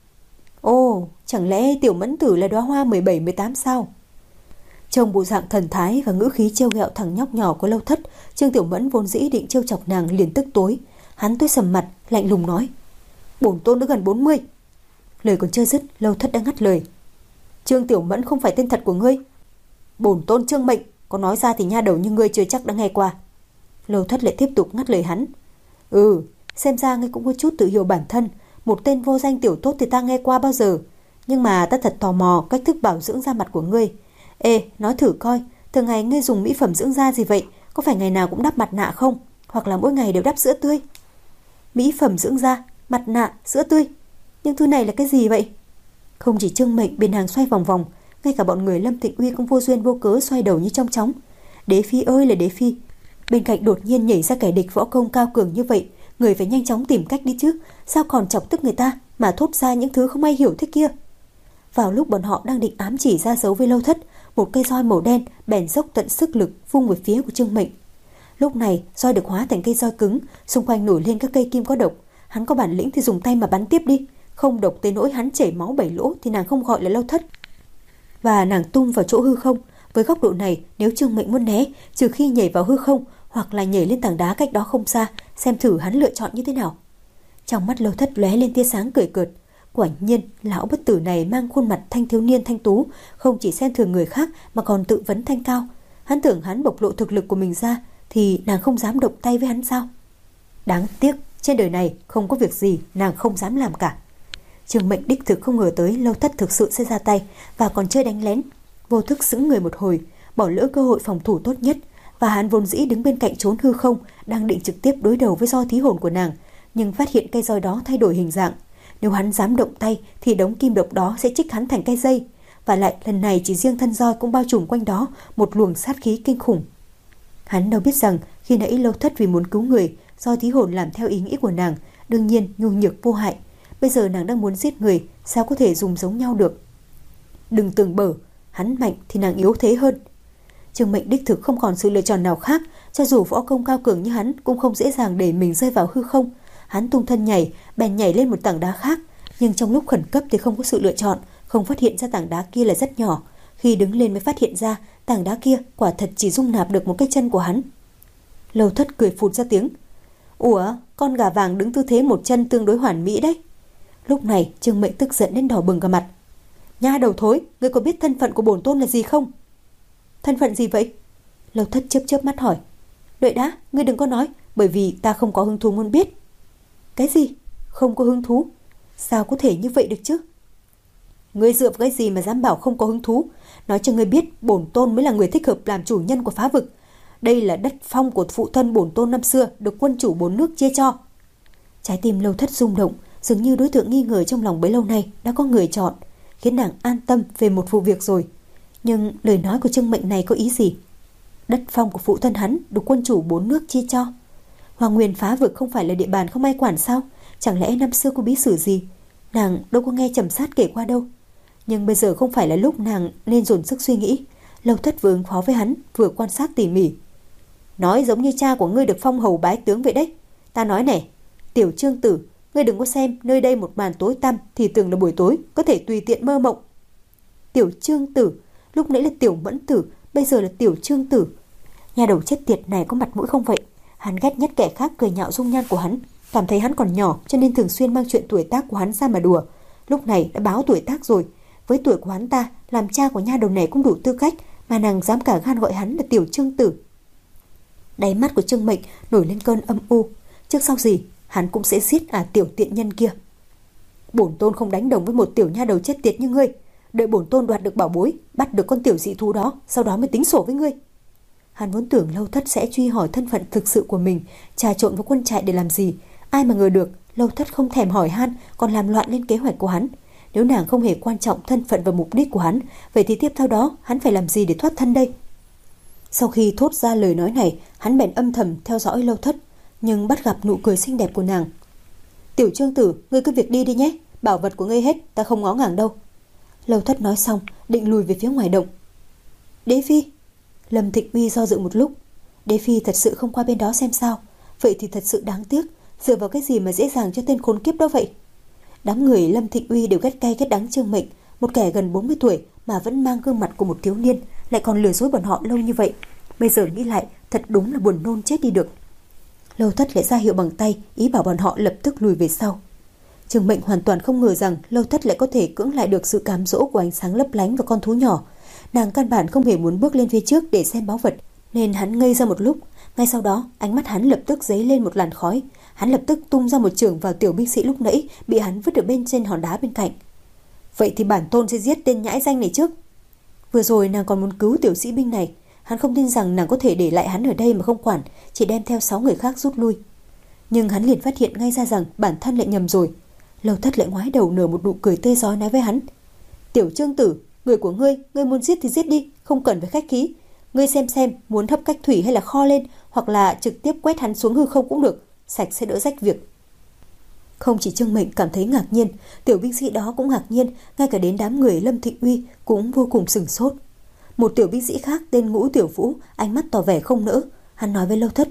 Ồ, chẳng lẽ Tiểu Mẫn tử là đóa hoa mười bảy mười tám sao? Trông bộ dạng thần thái và ngữ khí trêu ghẹo thằng nhóc nhỏ của Lâu Thất, Trương Tiểu Mẫn vốn dĩ định trêu chọc nàng liền tức tối. Hắn tối sầm mặt, lạnh lùng nói: Bổn tôn đã gần bốn mươi. Lời còn chưa dứt, Lâu Thất đã ngắt lời: Trương Tiểu Mẫn không phải tên thật của ngươi. Bổn tôn Trương Mệnh, có nói ra thì nha đầu như ngươi chưa chắc đã nghe qua. Lâu Thất lại tiếp tục ngắt lời hắn: Ừ, xem ra ngươi cũng có chút tự hiểu bản thân. Một tên vô danh tiểu tốt thì ta nghe qua bao giờ, nhưng mà ta thật tò mò cách thức bảo dưỡng da mặt của ngươi. Ê, nói thử coi, thường ngày ngươi dùng mỹ phẩm dưỡng da gì vậy? Có phải ngày nào cũng đắp mặt nạ không? Hoặc là mỗi ngày đều đắp sữa tươi? Mỹ phẩm dưỡng da, mặt nạ, sữa tươi, nhưng thứ này là cái gì vậy? Không chỉ Trương Mệnh bên hàng xoay vòng vòng, ngay cả bọn người Lâm Tịnh Uy cũng vô duyên vô cớ xoay đầu như trong chóng. Đế phi ơi là đế phi! Bên cạnh đột nhiên nhảy ra kẻ địch võ công cao cường như vậy, người phải nhanh chóng tìm cách đi chứ, sao còn chọc tức người ta mà thốt ra những thứ không ai hiểu thế kia. Vào lúc bọn họ đang định ám chỉ ra dấu với Lâu Thất, một cây roi màu đen bèn dốc tận sức lực vung về phía của Trương Mệnh. Lúc này roi được hóa thành cây roi cứng, xung quanh nổi lên các cây kim có độc. Hắn có bản lĩnh thì dùng tay mà bắn tiếp đi, không độc tới nỗi hắn chảy máu bảy lỗ thì nàng không gọi là Lâu Thất. Và nàng tung vào chỗ hư không. Với góc độ này, nếu Trương Mệnh muốn né, trừ khi nhảy vào hư không hoặc là nhảy lên tảng đá cách đó không xa, xem thử hắn lựa chọn như thế nào. Trong mắt Lâu Thất lóe lên tia sáng cười cợt. Quả nhiên lão bất tử này mang khuôn mặt thanh thiếu niên thanh tú, không chỉ xem thường người khác mà còn tự vấn thanh cao. Hắn tưởng hắn bộc lộ thực lực của mình ra thì nàng không dám động tay với hắn sao? Đáng tiếc trên đời này không có việc gì nàng không dám làm cả. Trương Mệnh đích thực không ngờ tới Lâu Thất thực sự sẽ ra tay và còn chơi đánh lén. Vô thức sững người một hồi, bỏ lỡ cơ hội phòng thủ tốt nhất. Và hắn vốn dĩ đứng bên cạnh trốn hư không, đang định trực tiếp đối đầu với roi thí hồn của nàng, nhưng phát hiện cây roi đó thay đổi hình dạng. Nếu hắn dám động tay thì đống kim độc đó sẽ trích hắn thành cây dây. Và lại lần này chỉ riêng thân roi cũng bao trùm quanh đó một luồng sát khí kinh khủng. Hắn đâu biết rằng khi nãy Lâu Thất vì muốn cứu người, roi thí hồn làm theo ý nghĩ của nàng, đương nhiên nhu nhược vô hại. Bây giờ nàng đang muốn giết người, sao có thể dùng giống nhau được? Đừng tưởng bở, hắn mạnh thì nàng yếu thế hơn. Trương Mệnh đích thực không còn sự lựa chọn nào khác, cho dù võ công cao cường như hắn cũng không dễ dàng để mình rơi vào hư không. Hắn tung thân nhảy, bèn nhảy lên một tảng đá khác, nhưng trong lúc khẩn cấp thì không có sự lựa chọn, không phát hiện ra tảng đá kia là rất nhỏ. Khi đứng lên mới phát hiện ra tảng đá kia quả thật chỉ dung nạp được một cái chân của hắn. Lâu Thất cười phụt ra tiếng: Ủa, con gà vàng đứng tư thế một chân tương đối hoàn mỹ đấy. Lúc này Trương Mệnh tức giận đến đỏ bừng cả mặt. Nha đầu thối, ngươi có biết thân phận của bổn tôn là gì không? Thân phận gì vậy? Lâu Thất chớp chớp mắt hỏi. Đợi đã, ngươi đừng có nói, bởi vì ta không có hứng thú muốn biết. Cái gì? Không có hứng thú? Sao có thể như vậy được chứ? Ngươi dựa vào cái gì mà dám bảo không có hứng thú? Nói cho ngươi biết, bổn tôn mới là người thích hợp làm chủ nhân của phá vực. Đây là đất phong của phụ thân bổn tôn năm xưa, được quân chủ bốn nước chia cho. Trái tim Lâu Thất rung động, dường như đối tượng nghi ngờ trong lòng bấy lâu nay đã có người chọn, khiến nàng an tâm về một vụ việc rồi. Nhưng lời nói của Trương Mệnh này có ý gì? Đất phong của phụ thân hắn được quân chủ bốn nước chia cho. Hoàng Nguyên phá vực không phải là địa bàn không ai quản sao? Chẳng lẽ năm xưa có bí sử gì? Nàng đâu có nghe Trầm Sát kể qua đâu. Nhưng bây giờ không phải là lúc nàng nên dồn sức suy nghĩ. Lâu Thất vừa ứng phó với hắn, vừa quan sát tỉ mỉ. Nói giống như cha của ngươi được phong hầu bái tướng vậy đấy. Ta nói này, Tiểu Trương tử, ngươi đừng có xem nơi đây một màn tối tăm thì tưởng là buổi tối, có thể tùy tiện mơ mộng. Tiểu Trương tử, lúc nãy là Tiểu Mẫn tử, bây giờ là Tiểu Trương tử. Nhà đầu chết tiệt này có mặt mũi không vậy? Hắn ghét nhất kẻ khác cười nhạo dung nhan của hắn, cảm thấy hắn còn nhỏ cho nên thường xuyên mang chuyện tuổi tác của hắn ra mà đùa. Lúc này đã báo tuổi tác rồi, với tuổi của hắn ta, làm cha của nha đầu này cũng đủ tư cách, mà nàng dám cả gan gọi hắn là Tiểu Trương tử. Đáy mắt của Trương Mệnh nổi lên cơn âm u. Trước sau gì hắn cũng sẽ giết à tiểu tiện nhân kia. Bổn tôn không đánh đồng với một tiểu nha đầu chết tiệt như ngươi. Đợi bổn tôn đoạt được bảo bối, bắt được con tiểu dị thú đó, sau đó mới tính sổ với ngươi. Hắn vốn tưởng Lâu Thất sẽ truy hỏi thân phận thực sự của mình, trà trộn vào quân trại để làm gì. Ai mà ngờ được Lâu Thất không thèm hỏi han, còn làm loạn lên kế hoạch của hắn. Nếu nàng không hề quan trọng thân phận và mục đích của hắn, vậy thì tiếp theo đó hắn phải làm gì để thoát thân đây? Sau khi thốt ra lời nói này, hắn bèn âm thầm theo dõi Lâu Thất, nhưng bắt gặp nụ cười xinh đẹp của nàng. Tiểu Trương Tử, ngươi cứ việc đi đi nhé, bảo vật của ngươi hết, ta không ngó ngàng đâu. Lâu Thất nói xong, định lùi về phía ngoài động. Đế Phi. Lâm Thịnh Uy do dự một lúc. Đế Phi thật sự không qua bên đó xem sao? Vậy thì thật sự đáng tiếc. Dựa vào cái gì mà dễ dàng cho tên khốn kiếp đó vậy? Đám người Lâm Thịnh Uy đều ghét cay ghét đắng Trương Mệnh, một kẻ gần bốn mươi tuổi mà vẫn mang gương mặt của một thiếu niên, lại còn lừa dối bọn họ lâu như vậy. Bây giờ nghĩ lại, thật đúng là buồn nôn chết đi được. Lâu Thất lại ra hiệu bằng tay, ý bảo bọn họ lập tức lùi về sau. Trương Mệnh hoàn toàn không ngờ rằng Lâu Thất lại có thể cưỡng lại được sự cám dỗ của ánh sáng lấp lánh và con thú nhỏ. Nàng căn bản không hề muốn bước lên phía trước để xem báu vật, nên hắn ngây ra một lúc. Ngay sau đó, ánh mắt hắn lập tức dấy lên một làn khói. Hắn lập tức tung ra một chưởng vào tiểu binh sĩ lúc nãy bị hắn vứt ở bên trên hòn đá bên cạnh. Vậy thì bản tôn sẽ giết tên nhãi danh này trước. Vừa rồi nàng còn muốn cứu tiểu sĩ binh này, hắn không tin rằng nàng có thể để lại hắn ở đây mà không quản, chỉ đem theo sáu người khác rút lui. Nhưng hắn liền phát hiện ngay ra rằng bản thân lại nhầm rồi. Lâu Thất lại ngoái đầu nở một nụ cười tươi rói nói với hắn: Tiểu Trương Tử, người của ngươi, ngươi muốn giết thì giết đi, không cần phải khách khí. Ngươi xem xem, muốn hấp cách thủy hay là kho lên, hoặc là trực tiếp quét hắn xuống hư không cũng được, sạch sẽ đỡ rách việc. Không chỉ Trương Mệnh cảm thấy ngạc nhiên, tiểu binh sĩ đó cũng ngạc nhiên, ngay cả đến đám người Lâm Thịnh Uy cũng vô cùng sửng sốt. Một tiểu binh sĩ khác tên Ngũ Tiểu Vũ, ánh mắt tỏ vẻ không nỡ, hắn nói với Lâu Thất: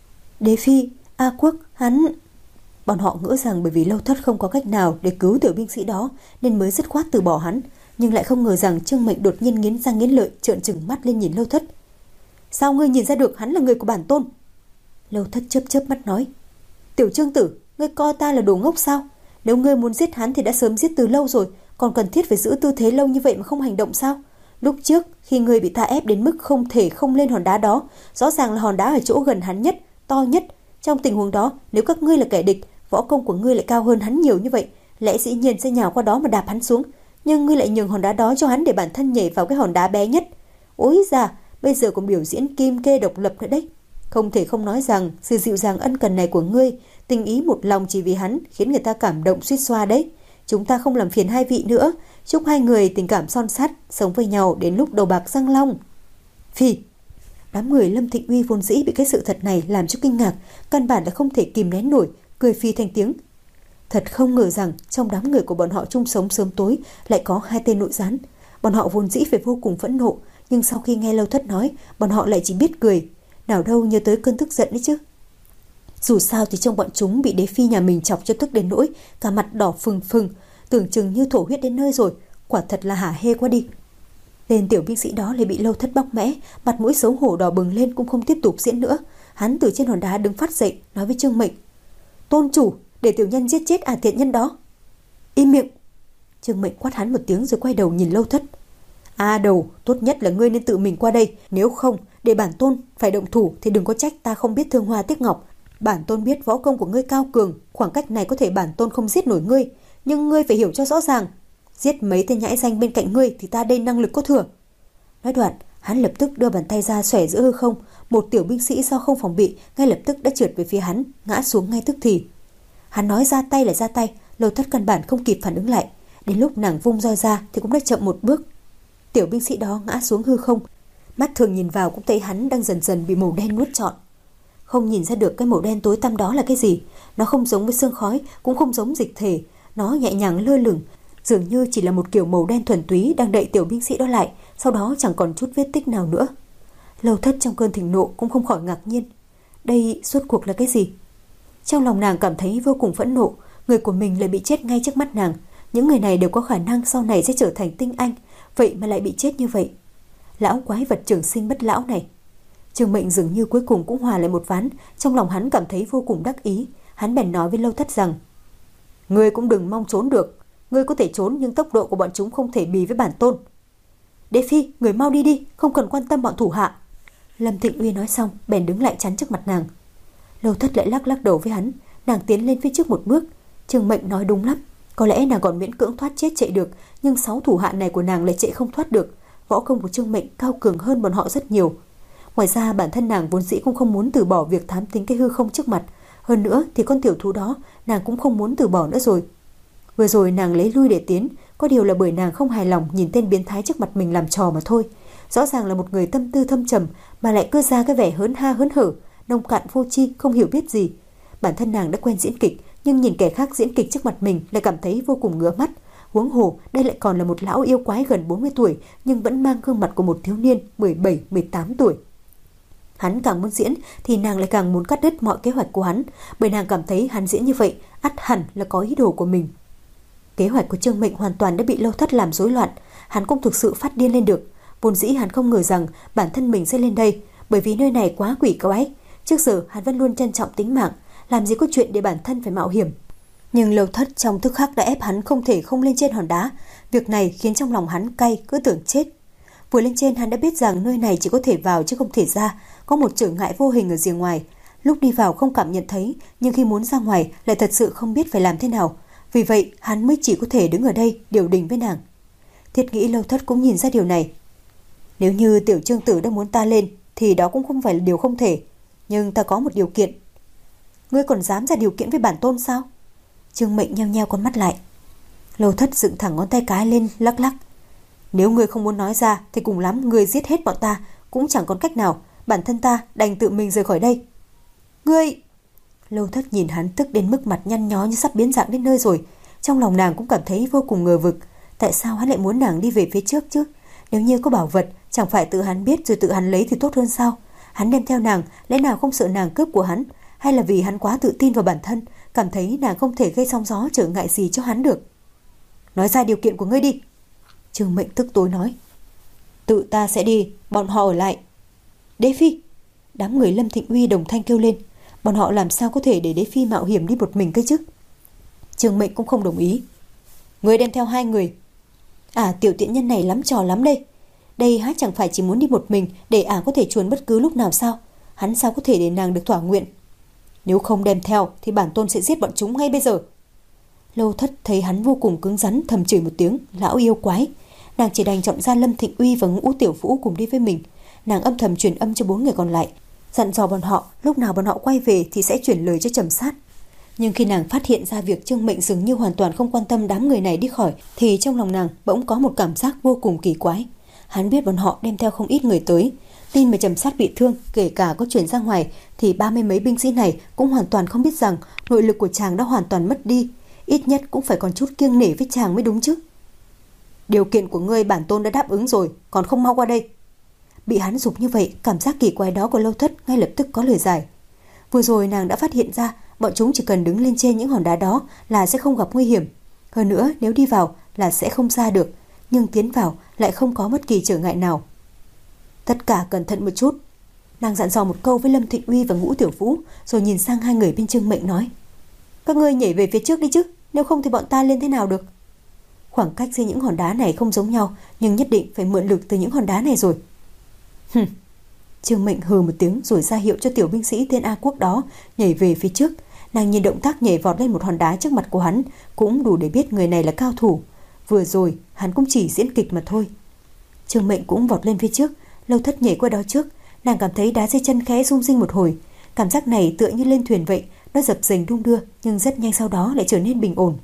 Đế Phi, A Quốc, hắn... Bọn họ ngỡ rằng bởi vì Lâu Thất không có cách nào để cứu tiểu binh sĩ đó nên mới dứt khoát từ bỏ hắn, nhưng lại không ngờ rằng Trương Mệnh đột nhiên nghiến răng nghiến lợi, trợn trừng mắt lên nhìn Lâu Thất. Sao ngươi nhìn ra được hắn là người của bản tôn? Lâu Thất chớp chớp mắt nói: Tiểu Trương Tử, ngươi coi ta là đồ ngốc sao? Nếu ngươi muốn giết hắn thì đã sớm giết từ lâu rồi, còn cần thiết phải giữ tư thế lâu như vậy mà không hành động sao? Lúc trước khi ngươi bị ta ép đến mức không thể không lên hòn đá đó, rõ ràng là hòn đá ở chỗ gần hắn nhất, to nhất. Trong tình huống đó, nếu các ngươi là kẻ địch, võ công của ngươi lại cao hơn hắn nhiều như vậy, lẽ dĩ nhiên sẽ nhào qua đó mà đạp hắn xuống. Nhưng ngươi lại nhường hòn đá đó cho hắn để bản thân nhảy vào cái hòn đá bé nhất. Ôi già, bây giờ còn biểu diễn kim kê độc lập nữa đấy. Không thể không nói rằng sự dịu dàng ân cần này của ngươi, tình ý một lòng chỉ vì hắn, khiến người ta cảm động suýt xoa đấy. Chúng ta không làm phiền hai vị nữa, chúc hai người tình cảm son sắt, sống với nhau đến lúc đầu bạc răng long. Phi. Đám người Lâm Thịnh Uy vốn dĩ bị cái sự thật này làm cho kinh ngạc, căn bản là không thể kìm nén nổi, cười phi thành tiếng. Thật không ngờ rằng trong đám người của bọn họ chung sống sớm tối lại có hai tên nội gián. Bọn họ vốn dĩ phải vô cùng phẫn nộ, nhưng sau khi nghe Lâu Thất nói, bọn họ lại chỉ biết cười, nào đâu nhớ tới cơn tức giận đấy chứ. Dù sao thì trong bọn chúng bị Đế Phi nhà mình chọc cho tức đến nỗi cả mặt đỏ phừng phừng, tưởng chừng như thổ huyết đến nơi rồi, quả thật là hả hê quá đi. Tên tiểu binh sĩ đó lại bị Lâu Thất bóc mẽ, mặt mũi xấu hổ đỏ bừng lên cũng không tiếp tục diễn nữa. Hắn từ trên hòn đá đứng phát dậy, nói với Trương Mệnh: Tôn chủ, để tiểu nhân giết chết ả tiện nhân đó. Im miệng. Trương Mệnh quát hắn một tiếng rồi quay đầu nhìn Lâu Thất. A Đầu, tốt nhất là ngươi nên tự mình qua đây, nếu không để bản tôn phải động thủ thì đừng có trách ta không biết thương hoa tiếc ngọc. Bản tôn biết võ công của ngươi cao cường, khoảng cách này có thể bản tôn không giết nổi ngươi, nhưng ngươi phải hiểu cho rõ ràng, giết mấy tên nhãi danh bên cạnh ngươi thì ta đây năng lực có thừa. Nói đoạn, hắn lập tức đưa bàn tay ra xòe giữa hư không, một tiểu binh sĩ do không phòng bị ngay lập tức đã trượt về phía hắn, ngã xuống ngay tức thì. Hắn nói ra tay là ra tay, Lâu Thất căn bản không kịp phản ứng lại, đến lúc nàng vung roi ra thì cũng đã chậm một bước. Tiểu binh sĩ đó ngã xuống hư không, mắt thường nhìn vào cũng thấy hắn đang dần dần bị màu đen nuốt trọn. Không nhìn ra được cái màu đen tối tăm đó là cái gì, nó không giống với sương khói, cũng không giống dịch thể, nó nhẹ nhàng lơ lửng, dường như chỉ là một kiểu màu đen thuần túy đang đậy tiểu binh sĩ đó lại, sau đó chẳng còn chút vết tích nào nữa. Lâu Thất trong cơn thịnh nộ cũng không khỏi ngạc nhiên, đây suốt cuộc là cái gì? Trong lòng nàng cảm thấy vô cùng phẫn nộ, người của mình lại bị chết ngay trước mắt nàng. Những người này đều có khả năng sau này sẽ trở thành tinh anh, vậy mà lại bị chết như vậy. Lão quái vật trường sinh bất lão này. Trương Mệnh dường như cuối cùng cũng hòa lại một ván, trong lòng hắn cảm thấy vô cùng đắc ý. Hắn bèn nói với Lâu Thất rằng: Ngươi cũng đừng mong trốn được, ngươi có thể trốn nhưng tốc độ của bọn chúng không thể bì với bản tôn. Đế Phi, người mau đi đi, không cần quan tâm bọn thủ hạ. Lâm Thịnh Uy nói xong bèn đứng lại chắn trước mặt nàng. Lâu Thất lại lắc lắc đầu với hắn, nàng tiến lên phía trước một bước. Trương Mệnh nói đúng lắm, có lẽ nàng còn miễn cưỡng thoát chết chạy được, nhưng sáu thủ hạ này của nàng lại chạy không thoát được. Võ công của Trương Mệnh cao cường hơn bọn họ rất nhiều. Ngoài ra bản thân nàng vốn dĩ cũng không muốn từ bỏ việc thám tính cái hư không trước mặt. Hơn nữa thì con tiểu thú đó nàng cũng không muốn từ bỏ nữa rồi. Vừa rồi nàng lấy lui để tiến, có điều là bởi nàng không hài lòng nhìn tên biến thái trước mặt mình làm trò mà thôi. Rõ ràng là một người tâm tư thâm trầm mà lại cứ ra cái vẻ hớn ha hớn hở, nông cạn vô tri, không hiểu biết gì. Bản thân nàng đã quen diễn kịch, nhưng nhìn kẻ khác diễn kịch trước mặt mình lại cảm thấy vô cùng ngứa mắt. Huống hồ đây lại còn là một lão yêu quái gần bốn mươi tuổi nhưng vẫn mang gương mặt của một thiếu niên mười bảy mười tám tuổi. Hắn càng muốn diễn thì nàng lại càng muốn cắt đứt mọi kế hoạch của hắn, bởi nàng cảm thấy hắn diễn như vậy ắt hẳn là có ý đồ của mình. Kế hoạch của Trương Mệnh hoàn toàn đã bị Lâu Thất làm rối loạn, hắn cũng thực sự phát điên lên được. Vốn dĩ hắn không ngờ rằng bản thân mình sẽ lên đây, bởi vì nơi này quá quỷ quái. Trước giờ hắn vẫn luôn trân trọng tính mạng, làm gì có chuyện để bản thân phải mạo hiểm. Nhưng Lâu Thất trong tức khắc đã ép hắn không thể không lên trên hòn đá. Việc này khiến trong lòng hắn cay, cứ tưởng chết. Vừa lên trên hắn đã biết rằng nơi này chỉ có thể vào chứ không thể ra, có một trở ngại vô hình ở rìa ngoài. Lúc đi vào không cảm nhận thấy, nhưng khi muốn ra ngoài lại thật sự không biết phải làm thế nào. Vì vậy hắn mới chỉ có thể đứng ở đây điều đình với nàng. Thiết nghĩ Lâu Thất cũng nhìn ra điều này. Nếu như tiểu Trương tử đã muốn ta lên thì đó cũng không phải là điều không thể, nhưng ta có một điều kiện. Ngươi còn dám ra điều kiện với bản tôn sao? Trương Mệnh nheo nheo con mắt lại. Lâu Thất dựng thẳng ngón tay cái lên lắc lắc. Nếu ngươi không muốn nói ra thì cùng lắm ngươi giết hết bọn ta, cũng chẳng còn cách nào, bản thân ta đành tự mình rời khỏi đây. Ngươi... Lâu Thất nhìn hắn tức đến mức mặt nhăn nhó như sắp biến dạng đến nơi rồi. Trong lòng nàng cũng cảm thấy vô cùng ngờ vực. Tại sao hắn lại muốn nàng đi về phía trước chứ? Nếu như có bảo vật, chẳng phải tự hắn biết rồi tự hắn lấy thì tốt hơn sao? Hắn đem theo nàng, lẽ nào không sợ nàng cướp của hắn? Hay là vì hắn quá tự tin vào bản thân, cảm thấy nàng không thể gây sóng gió trở ngại gì cho hắn được? Nói ra điều kiện của ngươi đi. Trương Mệnh tức tối nói. Tự ta sẽ đi, bọn họ ở lại. Đế Phi! Đám người Lâm Thịnh Uy đồng thanh kêu lên. Bọn họ làm sao có thể để Đế Phi mạo hiểm đi một mình cơ chứ? Trương Mệnh cũng không đồng ý. Ngươi đem theo hai người. À, tiểu tiện nhân này lắm trò lắm đây. Đây há chẳng phải chỉ muốn đi một mình để ả có thể chuồn bất cứ lúc nào sao? Hắn sao có thể để nàng được thỏa nguyện? Nếu không đem theo thì bản tôn sẽ giết bọn chúng ngay bây giờ. Lâu Thất thấy hắn vô cùng cứng rắn, thầm chửi một tiếng, lão yêu quái. Nàng chỉ đành chọn ra Lâm Thịnh Uy và Ngũ Tiểu Vũ cùng đi với mình. Nàng âm thầm truyền âm cho bốn người còn lại, dặn dò bọn họ lúc nào bọn họ quay về thì sẽ chuyển lời cho Trầm Sát. Nhưng khi nàng phát hiện ra việc Trương Mệnh dường như hoàn toàn không quan tâm đám người này đi khỏi, thì trong lòng nàng bỗng có một cảm giác vô cùng kỳ quái. Hắn biết bọn họ đem theo không ít người tới. Tin mà Trầm Sát bị thương, kể cả có chuyển ra ngoài, thì ba mươi mấy binh sĩ này cũng hoàn toàn không biết rằng nội lực của chàng đã hoàn toàn mất đi. Ít nhất cũng phải còn chút kiêng nể với chàng mới đúng chứ. Điều kiện của ngươi bản tôn đã đáp ứng rồi, còn không mau qua đây. Bị hắn giục như vậy, cảm giác kỳ quái đó của Lâu Thất ngay lập tức có lời giải. Vừa rồi nàng đã phát hiện ra bọn chúng chỉ cần đứng lên trên những hòn đá đó là sẽ không gặp nguy hiểm. Hơn nữa nếu đi vào là sẽ không ra được, nhưng tiến vào lại không có bất kỳ trở ngại nào. Tất cả cẩn thận một chút. Nàng dặn dò một câu với Lâm Thịnh Uy và Ngũ Tiểu Vũ, rồi nhìn sang hai người bên Trương Mệnh nói. Các ngươi nhảy về phía trước đi chứ, nếu không thì bọn ta lên thế nào được? Khoảng cách giữa những hòn đá này không giống nhau, nhưng nhất định phải mượn lực từ những hòn đá này rồi. Hừm. Trương Mệnh hừ một tiếng rồi ra hiệu cho tiểu binh sĩ tên A Quốc đó nhảy về phía trước. Nàng nhìn động tác nhảy vọt lên một hòn đá trước mặt của hắn cũng đủ để biết người này là cao thủ. Vừa rồi hắn cũng chỉ diễn kịch mà thôi. Trương Mệnh cũng vọt lên phía trước. Lâu Thất nhảy qua đó trước. Nàng cảm thấy đá dưới chân khẽ rung rinh một hồi. Cảm giác này tựa như lên thuyền vậy, nó dập dềnh đung đưa nhưng rất nhanh sau đó lại trở nên bình ổn.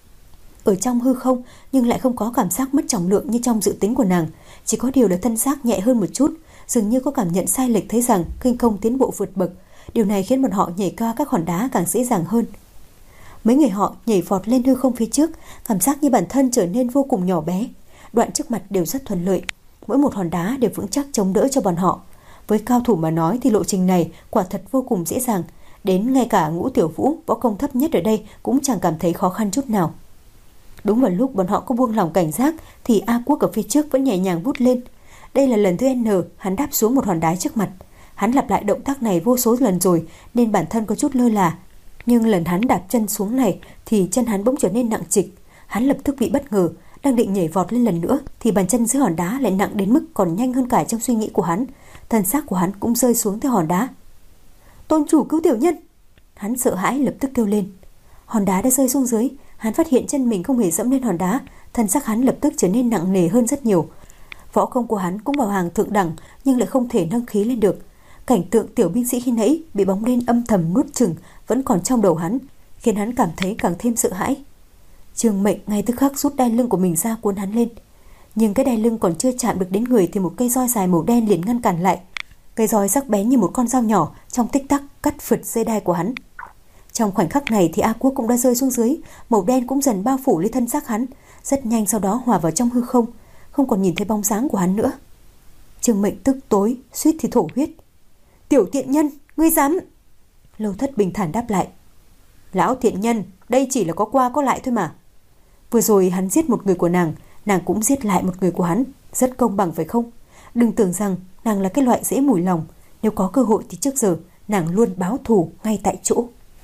Ở trong hư không nhưng lại không có cảm giác mất trọng lượng như trong dự tính của nàng, chỉ có điều là thân xác nhẹ hơn một chút, dường như có cảm nhận sai lệch thấy rằng khinh công tiến bộ vượt bậc. Điều này khiến bọn họ nhảy qua các hòn đá càng dễ dàng hơn. Mấy người họ nhảy vọt lên hư không phía trước, cảm giác như bản thân trở nên vô cùng nhỏ bé. Đoạn trước mặt đều rất thuận lợi, mỗi một hòn đá đều vững chắc chống đỡ cho bọn họ. Với cao thủ mà nói thì lộ trình này quả thật vô cùng dễ dàng, đến ngay cả Ngũ Tiểu Vũ, võ công thấp nhất ở đây cũng chẳng cảm thấy khó khăn chút nào. Đúng vào lúc bọn họ có buông lỏng cảnh giác thì A Quốc ở phía trước vẫn nhẹ nhàng vút lên. Đây là lần thứ N hắn đáp xuống một hòn đá trước mặt. Hắn lặp lại động tác này vô số lần rồi nên bản thân có chút lơ là. Nhưng lần hắn đạp chân xuống này thì chân hắn bỗng trở nên nặng trịch. Hắn lập tức bị bất ngờ, đang định nhảy vọt lên lần nữa thì bàn chân dưới hòn đá lại nặng đến mức còn nhanh hơn cả trong suy nghĩ của hắn. Thân xác của hắn cũng rơi xuống theo hòn đá. Tôn chủ cứu tiểu nhân! Hắn sợ hãi lập tức kêu lên. Hòn đá đã rơi xuống dưới. Hắn phát hiện chân mình không hề dẫm lên hòn đá, thân xác hắn lập tức trở nên nặng nề hơn rất nhiều. Võ công của hắn cũng vào hàng thượng đẳng nhưng lại không thể nâng khí lên được. Cảnh tượng tiểu binh sĩ khi nãy bị bóng đen âm thầm nuốt chửng vẫn còn trong đầu hắn, khiến hắn cảm thấy càng thêm sợ hãi. Trương Mệnh ngay tức khắc rút đai lưng của mình ra cuốn hắn lên, nhưng cái đai lưng còn chưa chạm được đến người thì một cây roi dài màu đen liền ngăn cản lại. Cây roi sắc bén như một con dao nhỏ trong tích tắc cắt phượt dây đai của hắn. Trong khoảnh khắc này thì A Quốc cũng đã rơi xuống dưới, màu đen cũng dần bao phủ lấy thân xác hắn, rất nhanh sau đó hòa vào trong hư không, không còn nhìn thấy bóng dáng của hắn nữa. Trương Mệnh tức tối, suýt thì thổ huyết. Tiểu tiện nhân, ngươi dám? Lâu Thất bình thản đáp lại. Lão thiện nhân, đây chỉ là có qua có lại thôi mà. Vừa rồi hắn giết một người của nàng, nàng cũng giết lại một người của hắn, rất công bằng phải không? Đừng tưởng rằng nàng là cái loại dễ mùi lòng, nếu có cơ hội thì trước giờ nàng luôn báo thù ngay tại chỗ.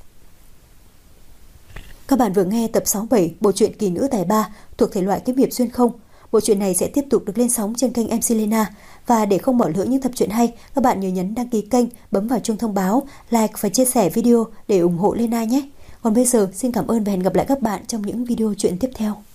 Các bạn vừa nghe tập sáu mươi bảy bộ truyện Kỳ Nữ Tài Ba thuộc thể loại kiếm hiệp xuyên không. Bộ truyện này sẽ tiếp tục được lên sóng trên kênh em xê Lena. Và để không bỏ lỡ những tập truyện hay, các bạn nhớ nhấn đăng ký kênh, bấm vào chuông thông báo, like và chia sẻ video để ủng hộ Lena nhé. Còn bây giờ xin cảm ơn và hẹn gặp lại các bạn trong những video truyện tiếp theo.